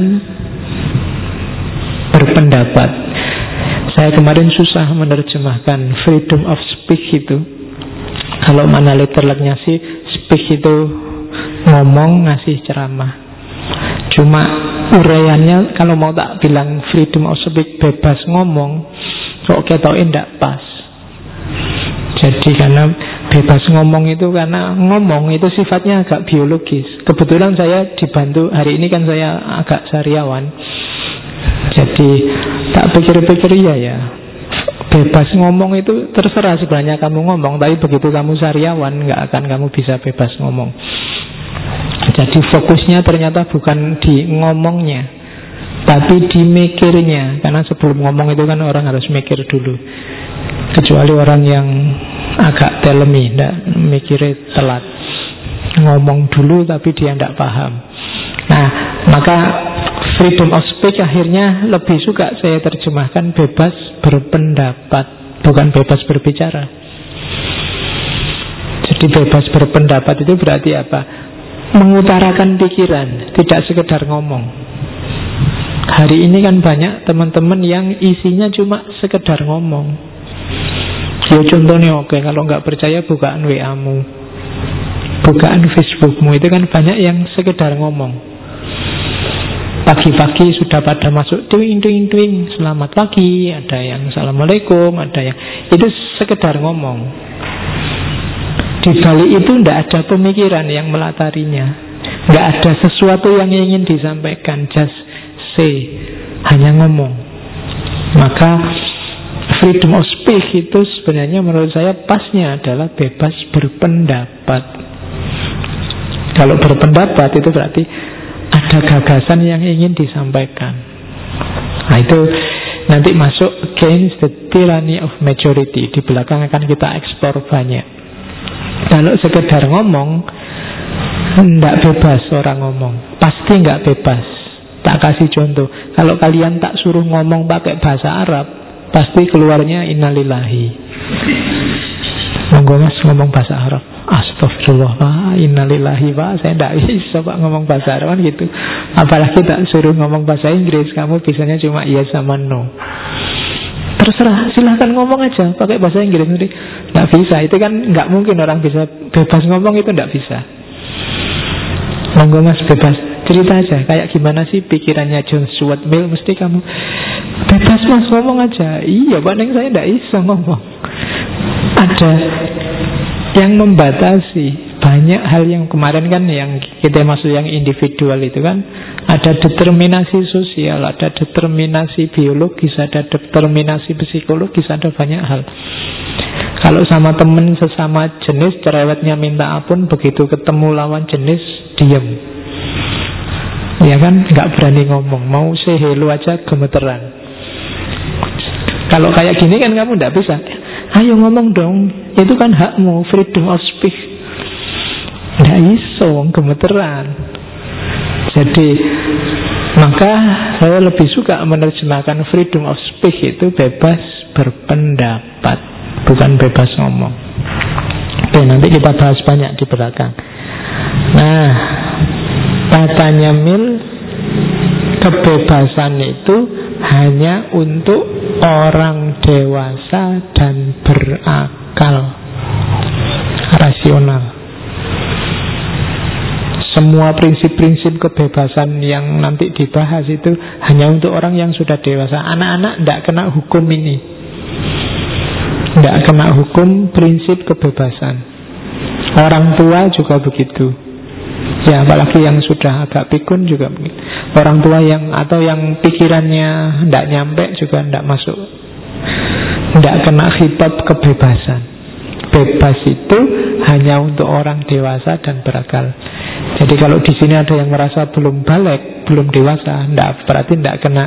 berpendapat. Saya kemarin susah menerjemahkan freedom of speech itu. Kalau mana literalnya sih, speech itu ngomong, ngasih ceramah. Cuma uraiannya kalau mau tak bilang freedom of speech, bebas ngomong, kok ketokin tidak pas. Jadi karena bebas ngomong itu karena ngomong itu sifatnya agak biologis. Kebetulan saya dibantu hari ini kan saya agak sariawan. Jadi tak pikir-pikir ya ya bebas ngomong itu terserah sebenarnya kamu ngomong, tapi begitu kamu sariawan nggak akan kamu bisa bebas ngomong. Jadi fokusnya ternyata bukan di ngomongnya, tapi di mikirnya. Karena sebelum ngomong itu kan orang harus mikir dulu. Kecuali orang yang agak telemi, tidak mikirnya telat. Ngomong dulu tapi dia tidak paham. Nah, maka freedom of speech akhirnya lebih suka saya terjemahkan bebas berpendapat, bukan bebas berbicara. Jadi bebas berpendapat itu berarti apa? Mengutarakan pikiran, tidak sekedar ngomong. Hari ini kan banyak teman-teman yang isinya cuma sekedar ngomong. Ya contohnya oke, kalau nggak percaya bukaan W A-mu, bukaan Facebookmu, itu kan banyak yang sekedar ngomong. Pagi-pagi sudah pada masuk twing twing twing selamat pagi, ada yang assalamualaikum, ada yang itu sekedar ngomong. Di balik itu tidak ada pemikiran yang melatarinya, nggak ada sesuatu yang ingin disampaikan, just say, hanya ngomong. Maka freedom of speech itu sebenarnya menurut saya pasnya adalah bebas berpendapat. Kalau berpendapat itu berarti ada gagasan yang ingin disampaikan. Nah itu nanti masuk against the tyranny of majority. Di belakang akan kita eksplor banyak. Kalau sekedar ngomong, tidak bebas orang ngomong, pasti nggak bebas. Tak kasih contoh, kalau kalian tak suruh ngomong pakai bahasa Arab, pasti keluarnya innalillahi. Monggo mas ngomong bahasa Arab. Astagfirullah pak, innalillahi pak, saya tidak bisa pak ngomong bahasa Arab kan gitu. Apalagi tak suruh ngomong bahasa Inggris, kamu bisanya cuma iya sama no. Terserah, silahkan ngomong aja pakai bahasa Inggris. Tidak bisa, itu kan nggak mungkin orang bisa bebas ngomong, itu tidak bisa. Monggo mas bebas, cerita aja kayak gimana sih pikirannya John Stuart Mill. Mesti kamu bebas mas ngomong aja. Iya pak, neng saya tidak bisa ngomong. Ada yang membatasi. Banyak hal yang kemarin kan yang kita maksud yang individual itu kan, ada determinasi sosial, ada determinasi biologis, ada determinasi psikologis, ada banyak hal. Kalau sama temen sesama jenis, cerewetnya minta ampun, begitu ketemu lawan jenis diam, ya kan, nggak berani ngomong, mau say hello aja gemeteran. Kalau kayak gini kan kamu nggak bisa. Ayo ngomong dong, itu kan hakmu, freedom of speech. Nggak iso, gemeteran. Jadi maka saya lebih suka menerjemahkan freedom of speech itu bebas berpendapat, bukan bebas ngomong. Oke, nanti kita bahas banyak di belakang. Nah, katanya Mill, kebebasan itu hanya untuk orang dewasa dan berakal, rasional. Semua prinsip-prinsip kebebasan yang nanti dibahas itu hanya untuk orang yang sudah dewasa. Anak-anak tidak kena hukum ini, tidak kena hukum prinsip kebebasan. Orang tua juga begitu. Ya, apalagi yang sudah agak pikun juga begitu. Orang tua yang atau yang pikirannya tidak nyampe juga tidak masuk, tidak kena khitab kebebasan. Bebas itu hanya untuk orang dewasa dan berakal. Jadi kalau di sini ada yang merasa belum balik, belum dewasa, enggak, berarti tidak kena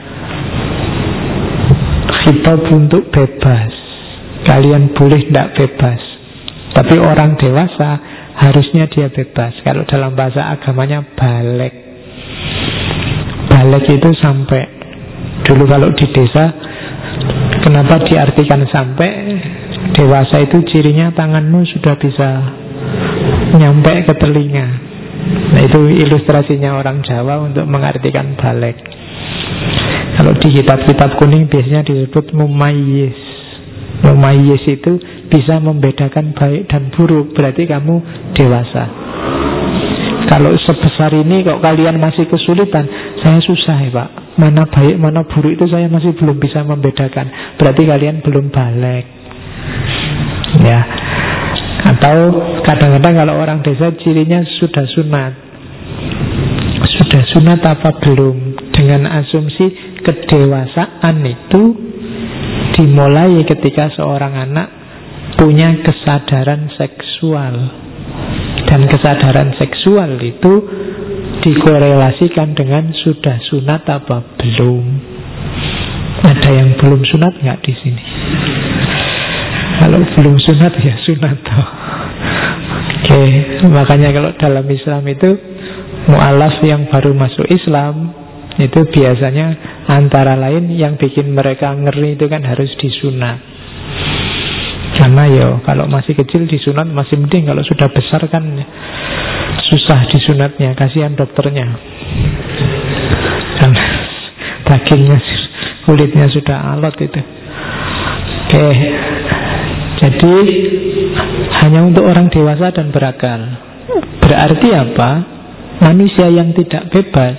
khitab untuk bebas. Kalian boleh tidak bebas, tapi orang dewasa harusnya dia bebas. Kalau dalam bahasa agamanya balik. Balik itu sampai. Dulu kalau di desa, kenapa diartikan sampai? Dewasa itu cirinya tanganmu sudah bisa nyampe ke telinga. Nah itu ilustrasinya orang Jawa untuk mengartikan balik. Kalau di kitab-kitab kuning biasanya disebut mumayyiz. Mumayyiz itu bisa membedakan baik dan buruk, berarti kamu dewasa. Kalau sebesar ini kok kalian masih kesulitan, saya susah ya pak, mana baik mana buruk itu saya masih belum bisa membedakan, berarti kalian belum balik. Ya. Atau kadang-kadang kalau orang desa cirinya sudah sunat. Sudah sunat apa belum? Dengan asumsi kedewasaan itu dimulai ketika seorang anak punya kesadaran seksual. Dan kesadaran seksual itu dikorelasikan dengan sudah sunat apa belum. Ada yang belum sunat nggak di sini? Kalau belum sunat ya sunat toh. Oke, makanya kalau dalam Islam itu mu'alaf yang baru masuk Islam itu biasanya antara lain yang bikin mereka ngeri itu kan harus disunat. Karena ya kalau masih kecil disunat masih mending, kalau sudah besar kan susah disunatnya, kasihan dokternya. Karena Dagingnya, kulitnya sudah alot itu. Oke, jadi hanya untuk orang dewasa dan berakal. Berarti apa? Manusia yang tidak bebas,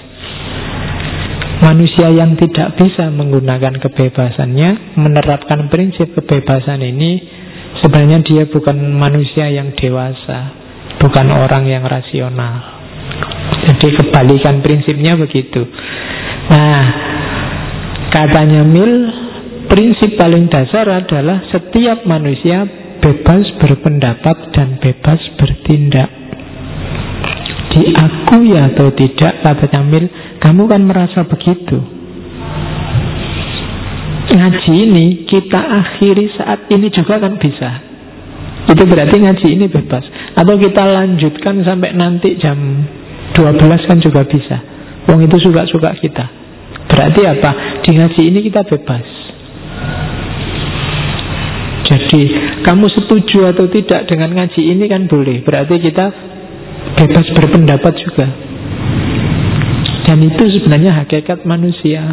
manusia yang tidak bisa menggunakan kebebasannya, menerapkan prinsip kebebasan ini, sebenarnya dia bukan manusia yang dewasa, bukan orang yang rasional. Jadi kebalikan prinsipnya begitu. Nah, katanya Mill, prinsip paling dasar adalah setiap manusia bebas berpendapat dan bebas bertindak. Diakui atau tidak, kata Camil, kamu kan merasa begitu. Ngaji ini kita akhiri saat ini juga kan bisa. Itu berarti ngaji ini bebas. Atau kita lanjutkan sampai nanti jam dua belas kan juga bisa. Wong itu suka-suka kita. Berarti apa? Di ngaji ini kita bebas. Jadi kamu setuju atau tidak dengan ngaji ini kan boleh. Berarti kita bebas berpendapat juga. Dan itu sebenarnya hakikat manusia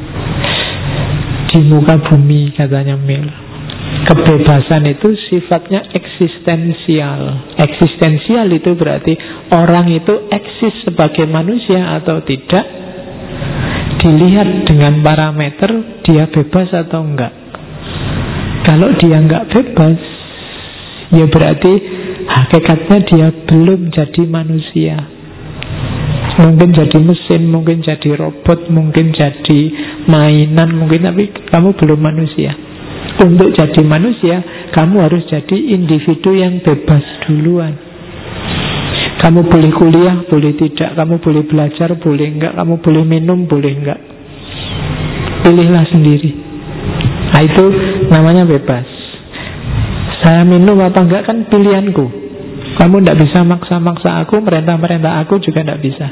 di muka bumi, katanya Mill. Kebebasan itu sifatnya eksistensial. Eksistensial itu berarti orang itu eksis sebagai manusia atau tidak, dilihat dengan parameter dia bebas atau enggak. Kalau dia enggak bebas, ya berarti hakikatnya dia belum jadi manusia. Mungkin jadi mesin, mungkin jadi robot, mungkin jadi mainan, mungkin, tapi kamu belum manusia. Untuk jadi manusia, kamu harus jadi individu yang bebas duluan. Kamu boleh kuliah, boleh tidak. Kamu boleh belajar, boleh enggak. Kamu boleh minum, boleh enggak. Pilihlah sendiri. Nah, itu namanya bebas. Saya minum apa enggak kan pilihanku. Kamu tidak bisa maksa-maksa aku, merintah-merintah aku juga tidak bisa.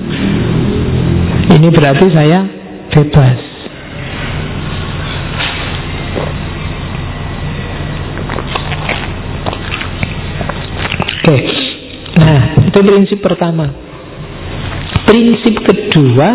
Ini berarti saya bebas. Oke, nah itu prinsip pertama. Prinsip kedua,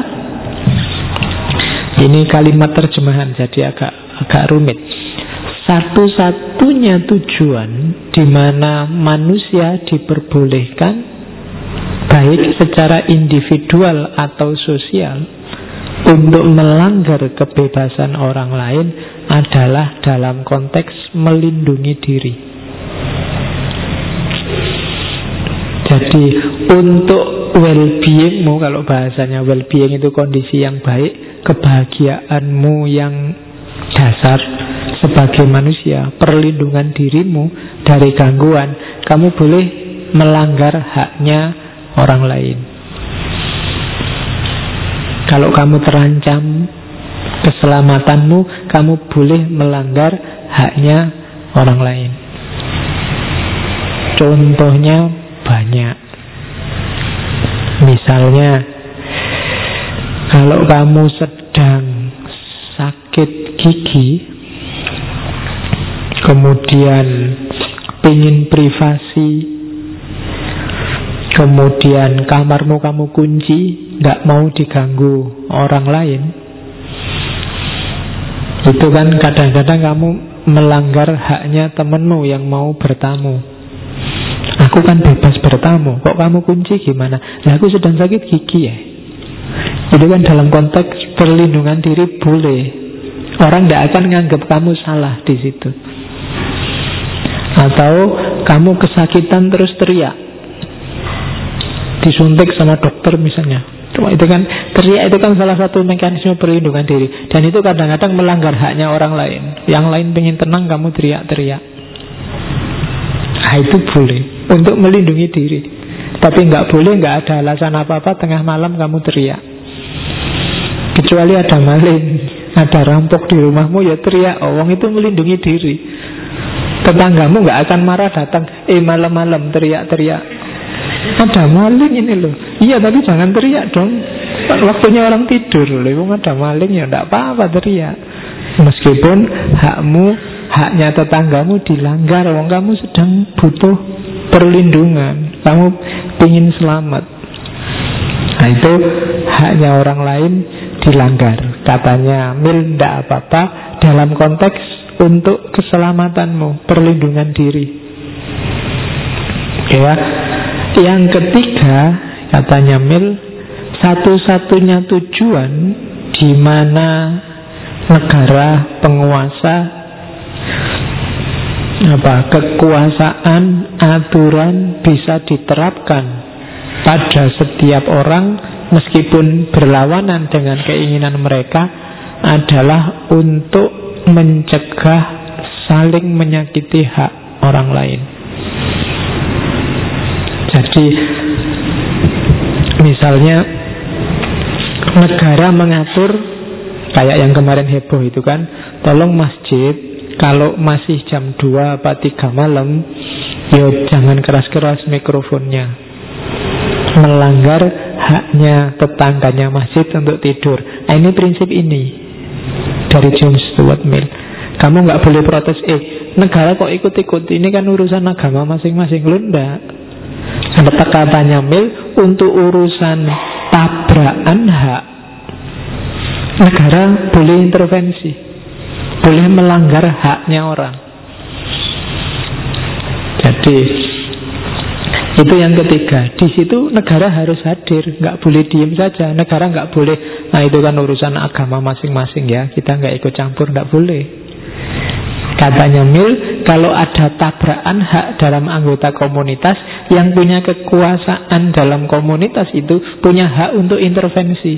ini kalimat terjemahan jadi agak agak rumit. Satu-satunya tujuan di mana manusia diperbolehkan, baik secara individual atau sosial, untuk melanggar kebebasan orang lain adalah dalam konteks melindungi diri. Jadi untuk well-beingmu, kalau bahasanya well-being itu kondisi yang baik, kebahagiaanmu yang dasar sebagai manusia, perlindungan dirimu dari gangguan, kamu boleh melanggar haknya orang lain. Kalau kamu terancam keselamatanmu, kamu boleh melanggar haknya orang lain. Contohnya banyak. Misalnya, kalau kamu sedang sakit gigi, kemudian pingin privasi, kemudian kamarmu kamu kunci, gak mau diganggu orang lain, itu kan kadang-kadang kamu melanggar haknya temenmu yang mau bertamu. Aku kan bebas bertamu, kok kamu kunci gimana? Nah, aku sedang sakit gigi ya. Itu kan dalam konteks perlindungan diri boleh. Orang tidak akan menganggap kamu salah di situ. Atau kamu kesakitan terus teriak, disuntik sama dokter misalnya. Itu kan teriak, itu kan salah satu mekanisme perlindungan diri. Dan itu kadang-kadang melanggar haknya orang lain. Yang lain pengen tenang, kamu teriak-teriak. Nah, itu boleh untuk melindungi diri. Tapi nggak boleh, nggak ada alasan apa-apa tengah malam kamu teriak. Kecuali ada maling, ada rampok di rumahmu, ya teriak. Oh, wong itu melindungi diri. Tetanggamu nggak akan marah datang, eh malam-malam teriak-teriak, ada maling ini loh. Iya, tapi jangan teriak dong, waktunya orang tidur loh. Ada maling ya nggak apa-apa teriak. Meskipun hakmu, haknya tetanggamu dilanggar, wong kamu sedang butuh perlindungan, kamu ingin selamat. Nah, itu haknya orang lain dilanggar. Katanya Mil, tidak apa-apa dalam konteks untuk keselamatanmu, perlindungan diri. Ya. Yang ketiga, katanya Mil, satu-satunya tujuan di mana negara, penguasa, apa, kekuasaan, aturan bisa diterapkan pada setiap orang meskipun berlawanan dengan keinginan mereka adalah untuk mencegah saling menyakiti hak orang lain. Jadi misalnya negara mengatur kayak yang kemarin heboh itu kan, tolong masjid kalau masih jam dua atau tiga malam, yo jangan keras-keras mikrofonnya, melanggar haknya tetangganya masjid untuk tidur. Nah, ini prinsip ini dari James Stuart Mill. Kamu nggak boleh protes, eh negara kok ikut-ikut, ini kan urusan agama masing-masing. Lu ndak. Sampai katanya Mill, untuk urusan tabrakan hak, negara boleh intervensi, boleh melanggar haknya orang. Jadi itu yang ketiga. Di situ negara harus hadir, nggak boleh diem saja. Negara nggak boleh, nah itu kan urusan agama masing-masing ya, kita nggak ikut campur, nggak boleh. Katanya Mill, kalau ada tabrakan hak dalam anggota komunitas, yang punya kekuasaan dalam komunitas itu punya hak untuk intervensi.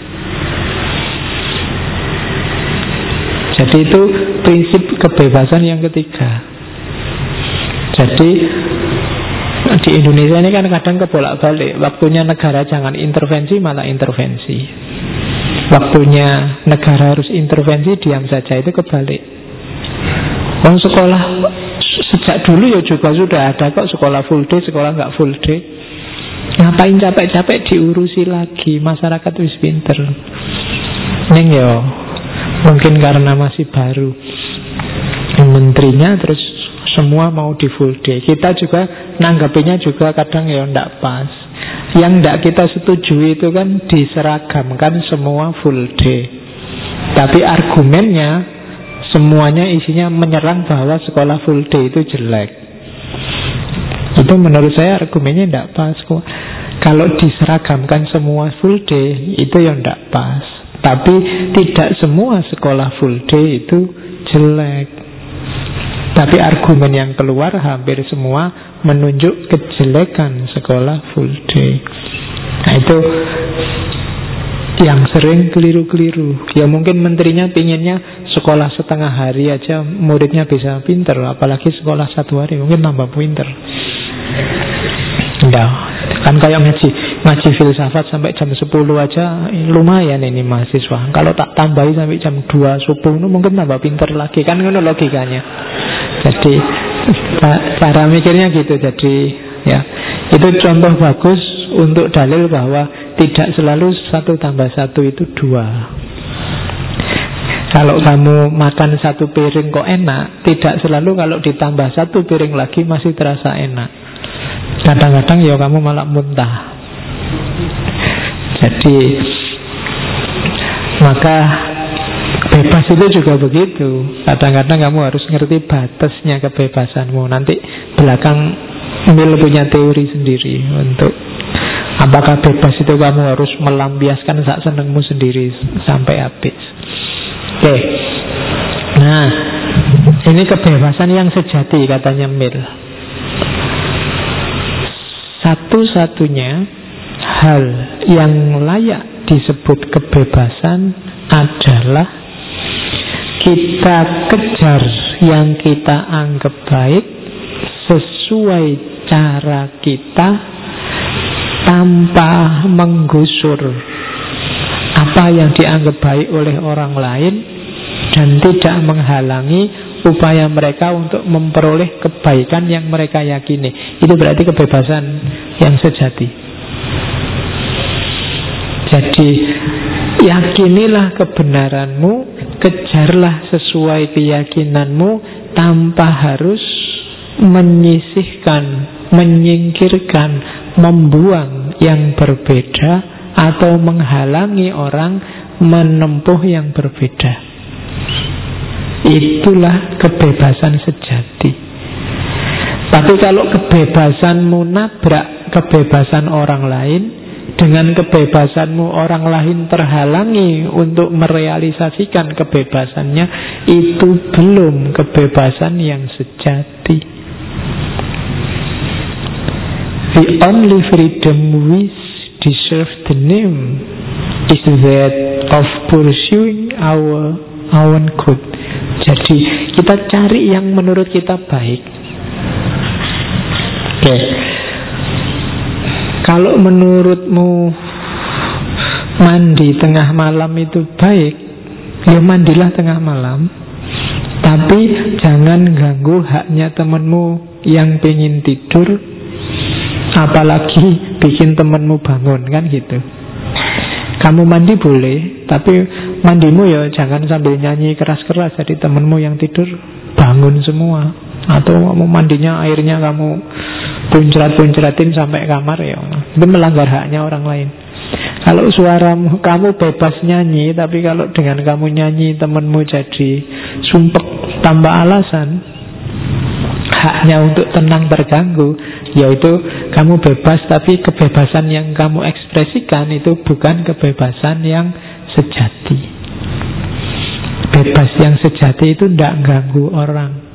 Jadi itu prinsip kebebasan yang ketiga. Jadi di Indonesia ini kan kadang kebolak-balik. Waktunya negara jangan intervensi, malah intervensi. Waktunya negara harus intervensi, diam saja, itu kebalik. Orang sekolah sejak dulu ya juga sudah ada kok sekolah full day, sekolah nggak full day. Ngapain capek-capek diurusi lagi? Masyarakat wis pinter. Neng yo, mungkin karena masih baru menterinya, terus semua mau di full day. Kita juga nanggapinya juga kadang ya ndak pas. Yang ndak kita setujui itu kan diseragamkan semua full day. Tapi argumennya semuanya isinya menyerang bahwa sekolah full day itu jelek. Itu menurut saya argumennya ndak pas kok. Kalau diseragamkan semua full day itu ya ndak pas. Tapi tidak semua sekolah full day itu jelek. Tapi argumen yang keluar hampir semua menunjuk kejelekan sekolah full day. Nah itu yang sering keliru-keliru. Ya mungkin menterinya pinginnya sekolah setengah hari aja muridnya bisa pinter, apalagi sekolah satu hari mungkin nambah pinter. Nah, kan kayak ngaji ngaji filsafat sampai jam sepuluh aja lumayan ini mahasiswa. Kalau tak tambahi sampai jam dua subuh mungkin nambah pinter lagi. Kan ngono logikanya. Jadi cara mikirnya gitu. Jadi ya itu contoh bagus untuk dalil bahwa tidak selalu satu tambah satu itu dua. Kalau kamu makan satu piring kok enak, tidak selalu kalau ditambah satu piring lagi masih terasa enak. Kadang-kadang ya kamu malah muntah. Jadi maka bebas itu juga begitu. Kadang-kadang kamu harus ngerti batasnya kebebasanmu. Nanti belakang Mill punya teori sendiri untuk apakah bebas itu kamu harus melampiaskan sak senengmu sendiri sampai habis. Oke. Nah, ini kebebasan yang sejati katanya Mill. Satu-satunya hal yang layak disebut kebebasan adalah kita kejar yang kita anggap baik sesuai cara kita tanpa menggusur apa yang dianggap baik oleh orang lain dan tidak menghalangi upaya mereka untuk memperoleh kebaikan yang mereka yakini. Itu berarti kebebasan yang sejati. Jadi yakinilah kebenaranmu, kejarlah sesuai keyakinanmu tanpa harus menyisihkan, menyingkirkan, membuang yang berbeda atau menghalangi orang menempuh yang berbeda. Itulah kebebasan sejati. Tapi kalau kebebasanmu nabrak kebebasan orang lain, dengan kebebasanmu orang lain terhalangi untuk merealisasikan kebebasannya, itu belum kebebasan yang sejati. The only freedom which deserves the name is that of pursuing our own good. Jadi kita cari yang menurut kita baik. Oke. Okay. Kalau menurutmu mandi tengah malam itu baik, ya mandilah tengah malam. Tapi jangan ganggu haknya temanmu yang pengen tidur, apalagi bikin temanmu bangun, kan gitu. Kamu mandi boleh, tapi mandimu ya jangan sambil nyanyi keras-keras, jadi temanmu yang tidur bangun semua. Atau kamu mandinya airnya kamu puncrat-puncratin sampai kamar, ya itu melanggar haknya orang lain. Kalau suaramu, kamu bebas nyanyi, tapi kalau dengan kamu nyanyi temanmu jadi sumpek tanpa alasan, haknya untuk tenang terganggu, yaitu kamu bebas, tapi kebebasan yang kamu ekspresikan itu bukan kebebasan yang sejati. Bebas yang sejati itu tidak ganggu orang,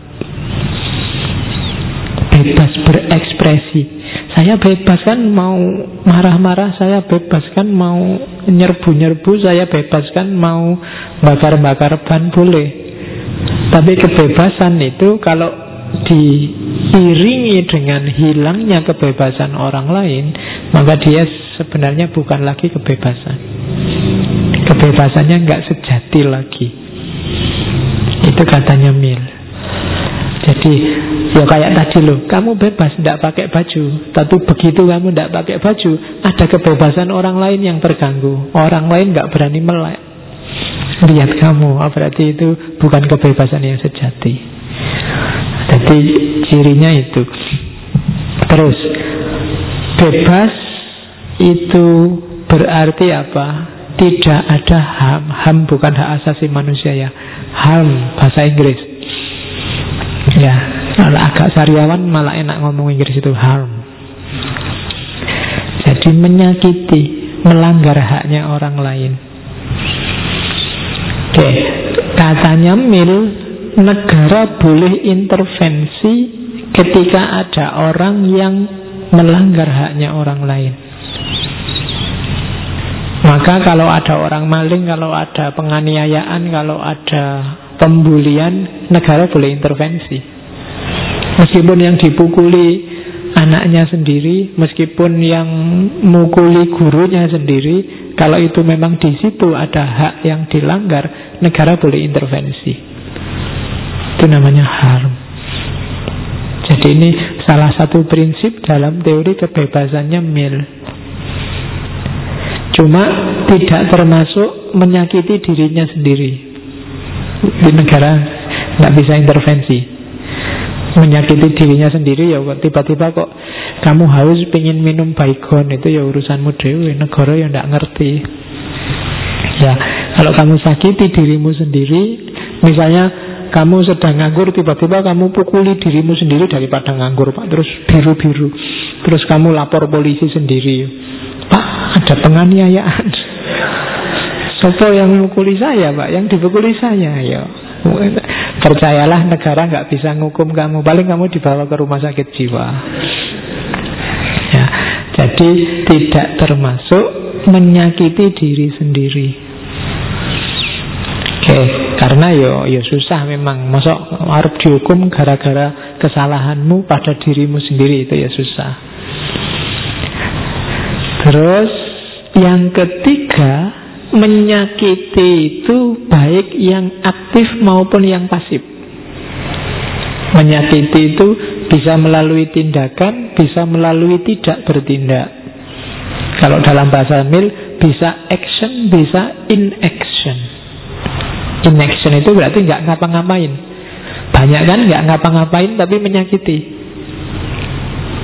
bebas berekspresi. Saya bebas kan mau marah-marah, saya bebas kan mau nyerbu-nyerbu, saya bebas kan mau bakar-bakar ban, boleh. Tapi kebebasan itu kalau diiringi dengan hilangnya kebebasan orang lain, maka dia sebenarnya bukan lagi kebebasan. Kebebasannya nggak sejati lagi. Itu katanya Mill. Jadi ya kayak tadi loh, kamu bebas tidak pakai baju, tapi begitu kamu tidak pakai baju, ada kebebasan orang lain yang terganggu. Orang lain nggak berani melek lihat kamu, oh, berarti itu bukan kebebasan yang sejati. Jadi cirinya itu. Terus bebas itu berarti apa? Tidak ada ham. Ham bukan hak asasi manusia ya. Ham bahasa Inggris. Ya, kalau agak sariawan malah enak ngomong Inggris itu harm. Jadi menyakiti, melanggar haknya orang lain. Oke, katanya Mill, negara boleh intervensi ketika ada orang yang melanggar haknya orang lain. Maka kalau ada orang maling, kalau ada penganiayaan, kalau ada pembulian, negara boleh intervensi. Meskipun yang dipukuli anaknya sendiri, meskipun yang mukuli gurunya sendiri, kalau itu memang di situ ada hak yang dilanggar, negara boleh intervensi. Itu namanya harm. Jadi ini salah satu prinsip dalam teori kebebasannya Mill. Cuma tidak termasuk menyakiti dirinya sendiri. Di negara tidak bisa intervensi. Menyakiti dirinya sendiri ya tiba-tiba kok kamu haus pengen minum baygon, itu ya urusanmu dewe, negara ya tidak ngerti. Ya, kalau kamu sakiti dirimu sendiri, misalnya kamu sedang nganggur, tiba-tiba kamu pukuli dirimu sendiri daripada nganggur, Pak, terus biru-biru, terus kamu lapor polisi sendiri, Pak, ada penganiayaan. Sopo yang mukuli saya, Pak? Yang dipukuli saya, ya. Percayalah negara nggak bisa ngukum kamu, paling kamu dibawa ke rumah sakit jiwa. Ya, jadi tidak termasuk menyakiti diri sendiri. Oke, karena yo yo susah memang, masuk harus dihukum gara-gara kesalahanmu pada dirimu sendiri, itu ya susah. Terus yang ketiga, menyakiti itu baik yang aktif maupun yang pasif. Menyakiti itu bisa melalui tindakan, bisa melalui tidak bertindak. Kalau dalam bahasa Mill, bisa action, bisa inaction. Inaction itu berarti nggak ngapa-ngapain. Banyak kan nggak ngapa-ngapain tapi menyakiti.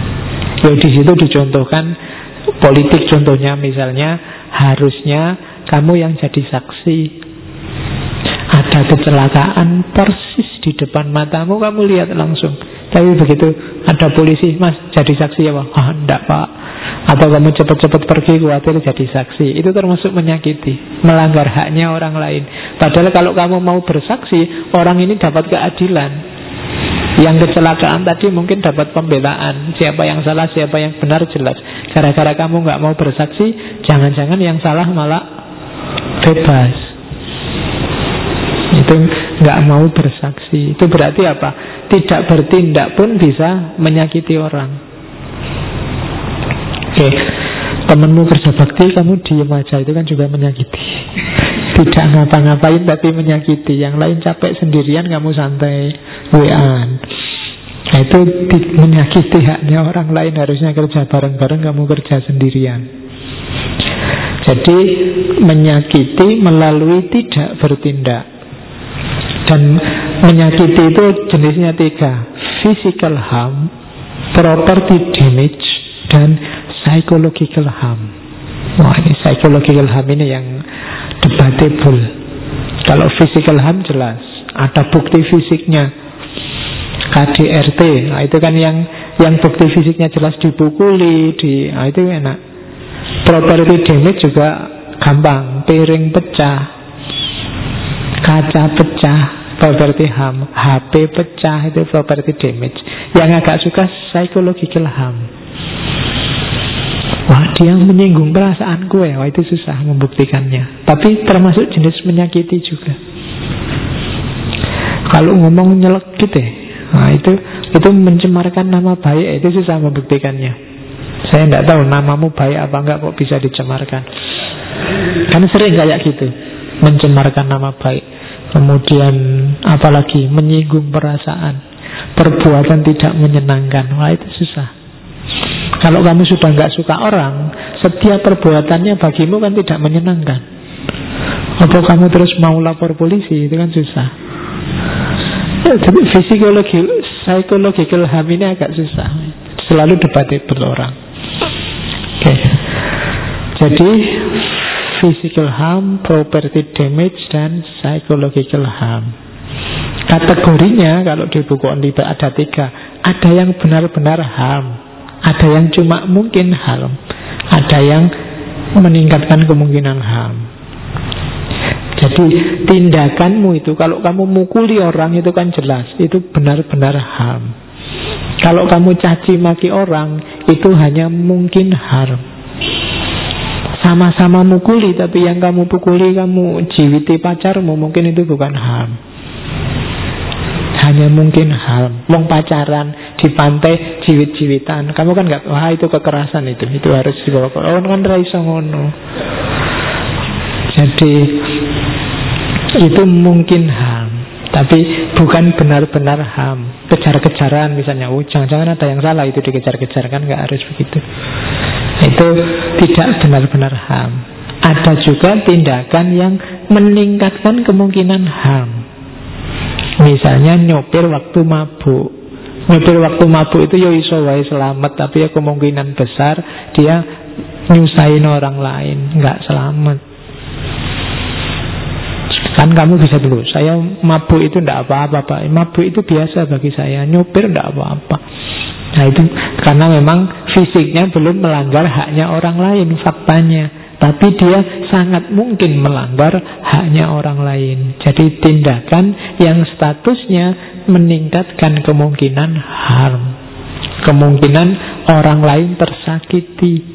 Ya di situ dicontohkan politik, contohnya misalnya harusnya kamu yang jadi saksi. Ada kecelakaan persis di depan matamu, kamu lihat langsung. Tapi begitu ada polisi, mas jadi saksi ya pak? Ah enggak pak. Atau kamu cepat-cepat pergi, khawatir jadi saksi. Itu termasuk menyakiti, melanggar haknya orang lain. Padahal kalau kamu mau bersaksi, orang ini dapat keadilan. Yang kecelakaan tadi mungkin dapat pembelaan. Siapa yang salah, siapa yang benar jelas. Gara-gara kamu nggak mau bersaksi, jangan-jangan yang salah malah bebas. Itu nggak mau bersaksi. Itu berarti apa? Tidak bertindak pun bisa menyakiti orang. Oke, temenmu kerja bakti, kamu diem aja, itu kan juga menyakiti. Tidak ngapa-ngapain tapi menyakiti. Yang lain capek sendirian, kamu santai W-an. Nah, itu menyakiti haknya orang lain. Harusnya kerja bareng-bareng, kamu kerja sendirian. Jadi menyakiti melalui tidak bertindak. Dan menyakiti itu jenisnya tiga: physical harm, property damage, dan psychological harm. Wah, ini psychological harm ini yang debatable. Kalau physical harm jelas, ada bukti fisiknya, K D R T. Nah, itu kan yang yang bukti fisiknya jelas, dipukuli, di, nah, itu enak. Property damage juga gampang, piring pecah, kaca pecah, property harm. H P pecah, itu property damage. Yang agak suka psychological harm. Wah, dia menyinggung perasaanku ya. Wah, itu susah membuktikannya. Tapi termasuk jenis menyakiti juga. Kalau ngomong nyelekit ya, nah itu itu mencemarkan nama baik, itu susah membuktikannya. Saya tidak tahu namamu baik apa enggak kok bisa dicemarkan. Kan sering kayak gitu, mencemarkan nama baik. Kemudian apalagi menyinggung perasaan, perbuatan tidak menyenangkan. Wah, itu susah. Kalau kamu sudah nggak suka orang, setiap perbuatannya bagimu kan tidak menyenangkan. Apa kamu terus mau lapor polisi? Itu kan susah. Tapi psikologi, psychological harm ini agak susah. Selalu debatable orang. Oke. Okay. Jadi physical harm, property damage, dan psychological harm. Kategorinya kalau di buku Onliber ada tiga. Ada yang benar-benar harm, ada yang cuma mungkin harm, ada yang meningkatkan kemungkinan harm. Jadi tindakanmu itu, kalau kamu mukuli orang itu kan jelas, itu benar-benar harm. Kalau kamu caci maki orang, itu hanya mungkin harm. Sama-sama mukuli, tapi yang kamu pukuli, kamu jiwiti pacarmu, mungkin itu bukan harm, hanya mungkin harm. Wong pacaran di pantai jiwit-jiwitan, kamu kan nggak, wah itu kekerasan, itu itu harus dibawa ke orang, kan raiso ngono. Jadi itu mungkin harm, tapi bukan benar-benar harm. Kejar-kejaran misalnya, oh jangan-jangan ada yang salah itu dikejar-kejar, kan nggak harus begitu. Itu tidak benar-benar harm. Ada juga tindakan yang meningkatkan kemungkinan harm. Misalnya nyopir waktu mabuk. Nyopir waktu mabuk itu ya iso wae selamat, tapi ya kemungkinan besar dia nyusahin orang lain, nggak selamat. Kan kamu bisa dulu, saya mabuk itu tidak apa-apa Pak, mabuk itu biasa bagi saya, nyopir tidak apa-apa. Nah itu karena memang fisiknya belum melanggar haknya orang lain, faktanya, tapi dia sangat mungkin melanggar haknya orang lain. Jadi tindakan yang statusnya meningkatkan kemungkinan harm, kemungkinan orang lain tersakiti.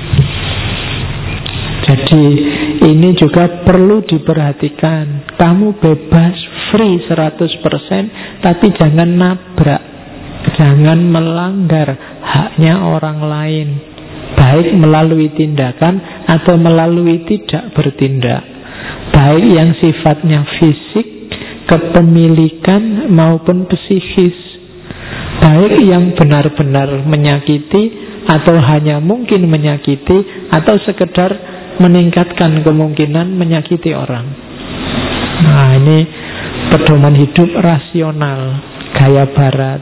Jadi ini juga perlu diperhatikan. Kamu bebas, free seratus persen, tapi jangan nabrak, jangan melanggar haknya orang lain, baik melalui tindakan atau melalui tidak bertindak, baik yang sifatnya fisik, kepemilikan maupun psikis, baik yang benar-benar menyakiti atau hanya mungkin menyakiti, atau sekedar meningkatkan kemungkinan menyakiti orang. Nah ini pedoman hidup rasional gaya barat.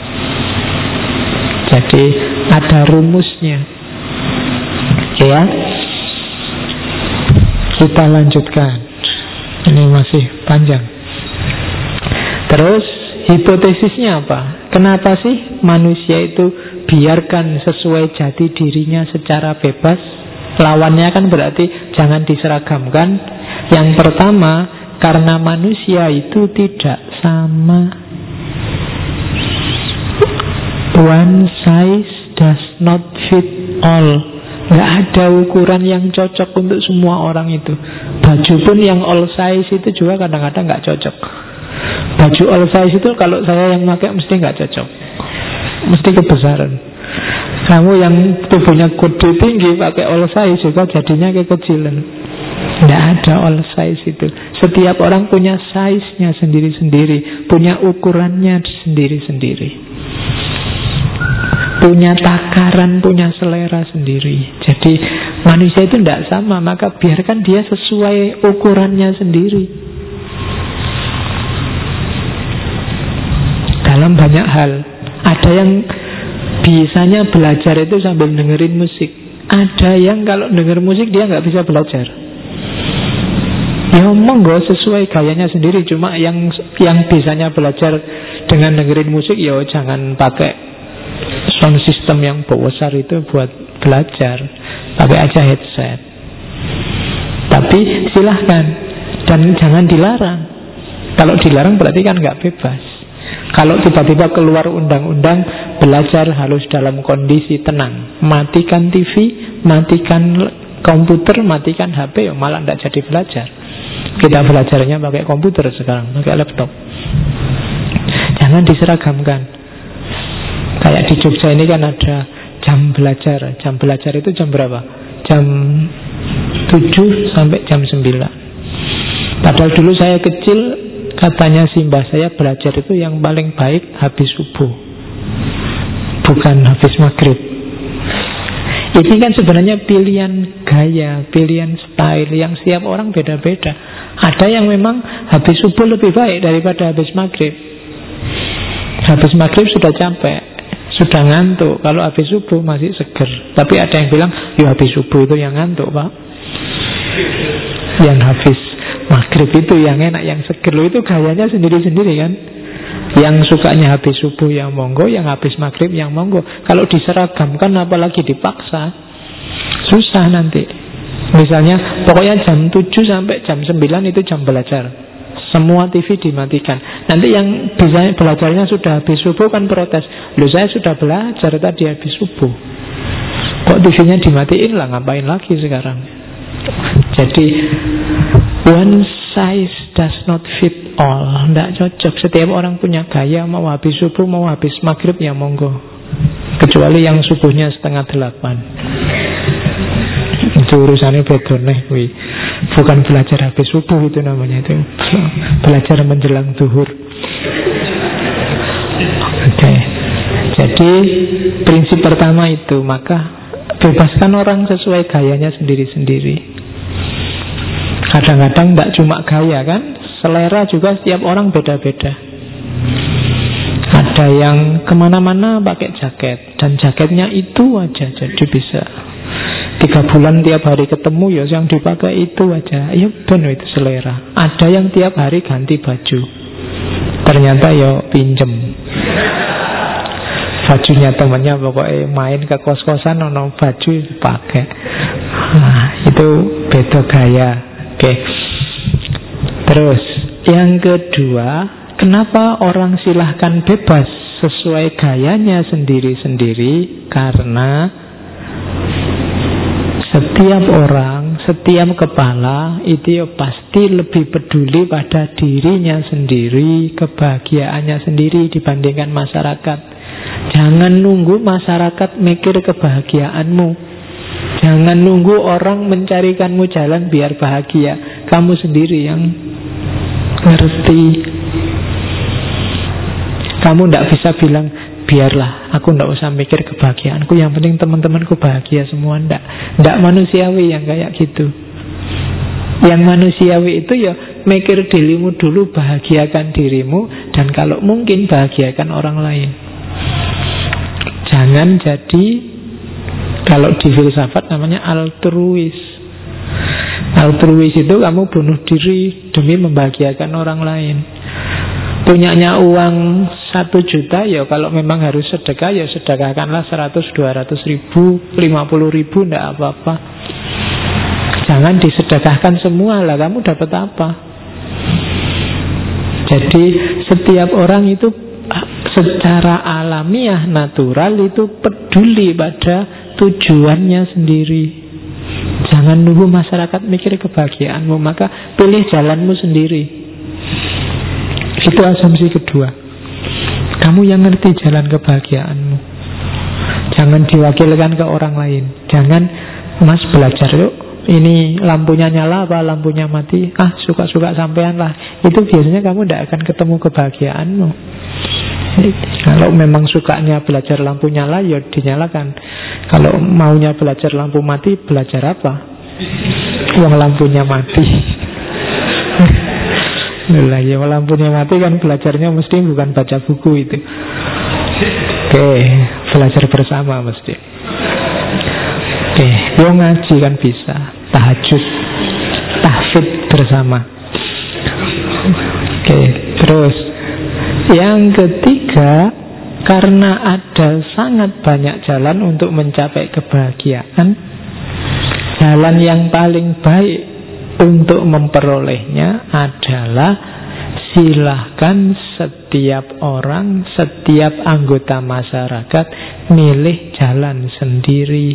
Jadi ada rumusnya, ya. Kita lanjutkan. Ini masih panjang. Terus hipotesisnya apa? Kenapa sih manusia itu biarkan sesuai jati dirinya secara bebas? Lawannya kan berarti jangan diseragamkan. Yang pertama, karena manusia itu tidak sama. One size does not fit all. Nggak ada ukuran yang cocok untuk semua orang itu. Baju pun yang all size itu juga kadang-kadang nggak cocok. Baju all size itu kalau saya yang pakai mesti nggak cocok, mesti kebesaran. Kamu yang tubuhnya gede tinggi pakai all size juga jadinya kekecilan. Nggak ada all size itu. Setiap orang punya size-nya sendiri-sendiri, punya ukurannya sendiri-sendiri, punya takaran, punya selera sendiri. Jadi manusia itu tidak sama, maka biarkan dia sesuai ukurannya sendiri. Dalam banyak hal, ada yang bisanya belajar itu sambil dengerin musik, ada yang kalau denger musik dia nggak bisa belajar. Ya monggo sesuai gayanya sendiri. Cuma yang yang bisanya belajar dengan dengerin musik, ya jangan pakai sound system yang besar itu buat belajar, pakai aja headset. Tapi silahkan, dan jangan dilarang. Kalau dilarang berarti kan nggak bebas. Kalau tiba-tiba keluar undang-undang belajar harus dalam kondisi tenang, matikan T V, matikan komputer, matikan H P, ya malah nggak jadi belajar. Kita belajarnya pakai komputer sekarang, pakai laptop. Jangan diseragamkan. Kayak di Jogja ini kan ada jam belajar. Jam belajar itu jam berapa? Jam tujuh sampai jam sembilan. Padahal dulu saya kecil, katanya si mbah saya belajar itu yang paling baik habis subuh, bukan habis maghrib. Ini kan sebenarnya pilihan gaya, pilihan style yang setiap orang beda-beda. Ada yang memang habis subuh lebih baik daripada habis maghrib. Habis maghrib sudah capek, sudah ngantuk. Kalau habis subuh masih seger. Tapi ada yang bilang, ya habis subuh itu yang ngantuk, Pak. Yang habis maghrib itu yang enak, yang seger. Loh, itu gayanya sendiri-sendiri kan. Yang sukanya habis subuh yang monggo, yang habis maghrib yang monggo. Kalau diseragamkan apalagi dipaksa, susah nanti. Misalnya pokoknya jam tujuh sampai jam sembilan itu jam belajar, semua T V dimatikan. Nanti yang bisa belajarnya sudah habis subuh kan protes, loh saya sudah belajar tadi habis subuh, kok T V-nya dimatiin lah, ngapain lagi sekarang. Jadi one size does not fit all. Tidak cocok. Setiap orang punya gaya. Mau habis subuh, mau habis maghrib, ya monggo. Kecuali yang subuhnya setengah delapan. Itu urusannya beda nih. Bukan belajar habis subuh itu namanya. Itu belajar menjelang zuhur. Oke okay. Jadi prinsip pertama itu, maka bebaskan orang sesuai gayanya sendiri-sendiri. Kadang-kadang tidak cuma gaya kan, selera juga setiap orang beda-beda. Ada yang kemana-mana pakai jaket, dan jaketnya itu aja, jadi bisa tiga bulan tiap hari ketemu, ya yang dipakai itu aja. Ya benar, itu selera. Ada yang tiap hari ganti baju, ternyata ya pinjem bajunya temannya, pokoknya main ke kos-kosan ono baju dipakai. Nah, itu beda gaya. Oke. Terus yang kedua, kenapa orang silahkan bebas sesuai gayanya sendiri-sendiri? Karena setiap orang, setiap kepala itu ya pasti lebih peduli pada dirinya sendiri, kebahagiaannya sendiri dibandingkan masyarakat. Jangan nunggu masyarakat mikir kebahagiaanmu. Jangan nunggu orang mencarikanmu jalan biar bahagia. Kamu sendiri yang ngerti. Kamu tidak bisa bilang, biarlah aku tidak usah mikir kebahagiaanku, yang penting teman-temanku bahagia semua. Tidak. Tidak manusiawi yang kayak gitu. Yang manusiawi itu ya mikir dirimu dulu, bahagiakan dirimu, dan kalau mungkin bahagiakan orang lain. Jangan jadi, kalau di filsafat namanya altruis. Altruis itu kamu bunuh diri demi membahagiakan orang lain. Punyanya uang satu juta, ya kalau memang harus sedekah, ya sedekahkanlah seratus, dua ratus ribu, lima puluh ribu, tidak apa-apa. Jangan disedekahkan semua lah, kamu dapat apa? Jadi setiap orang itu secara alamiah, natural itu peduli pada tujuannya sendiri. Jangan nunggu masyarakat mikir kebahagiaanmu, maka pilih jalanmu sendiri. Itu asumsi kedua. Kamu yang ngerti jalan kebahagiaanmu. Jangan diwakilkan ke orang lain. Jangan, Mas belajar yuk, ini lampunya nyala apa lampunya mati, ah suka-suka sampean lah. Itu biasanya kamu tidak akan ketemu kebahagiaanmu. Kalau memang sukanya belajar lampu nyala, ya dinyalakan. Kalau maunya belajar lampu mati, belajar apa? Uang lampunya mati. Lah ya, lampunya mati kan belajarnya mesti bukan baca buku itu. Oke, belajar bersama mesti. Oke, yo ngaji kan bisa, tahajud, tahfidz bersama. Oke, terus yang ketiga, karena ada sangat banyak jalan untuk mencapai kebahagiaan, jalan yang paling baik untuk memperolehnya adalah silahkan setiap orang, setiap anggota masyarakat milih jalan sendiri.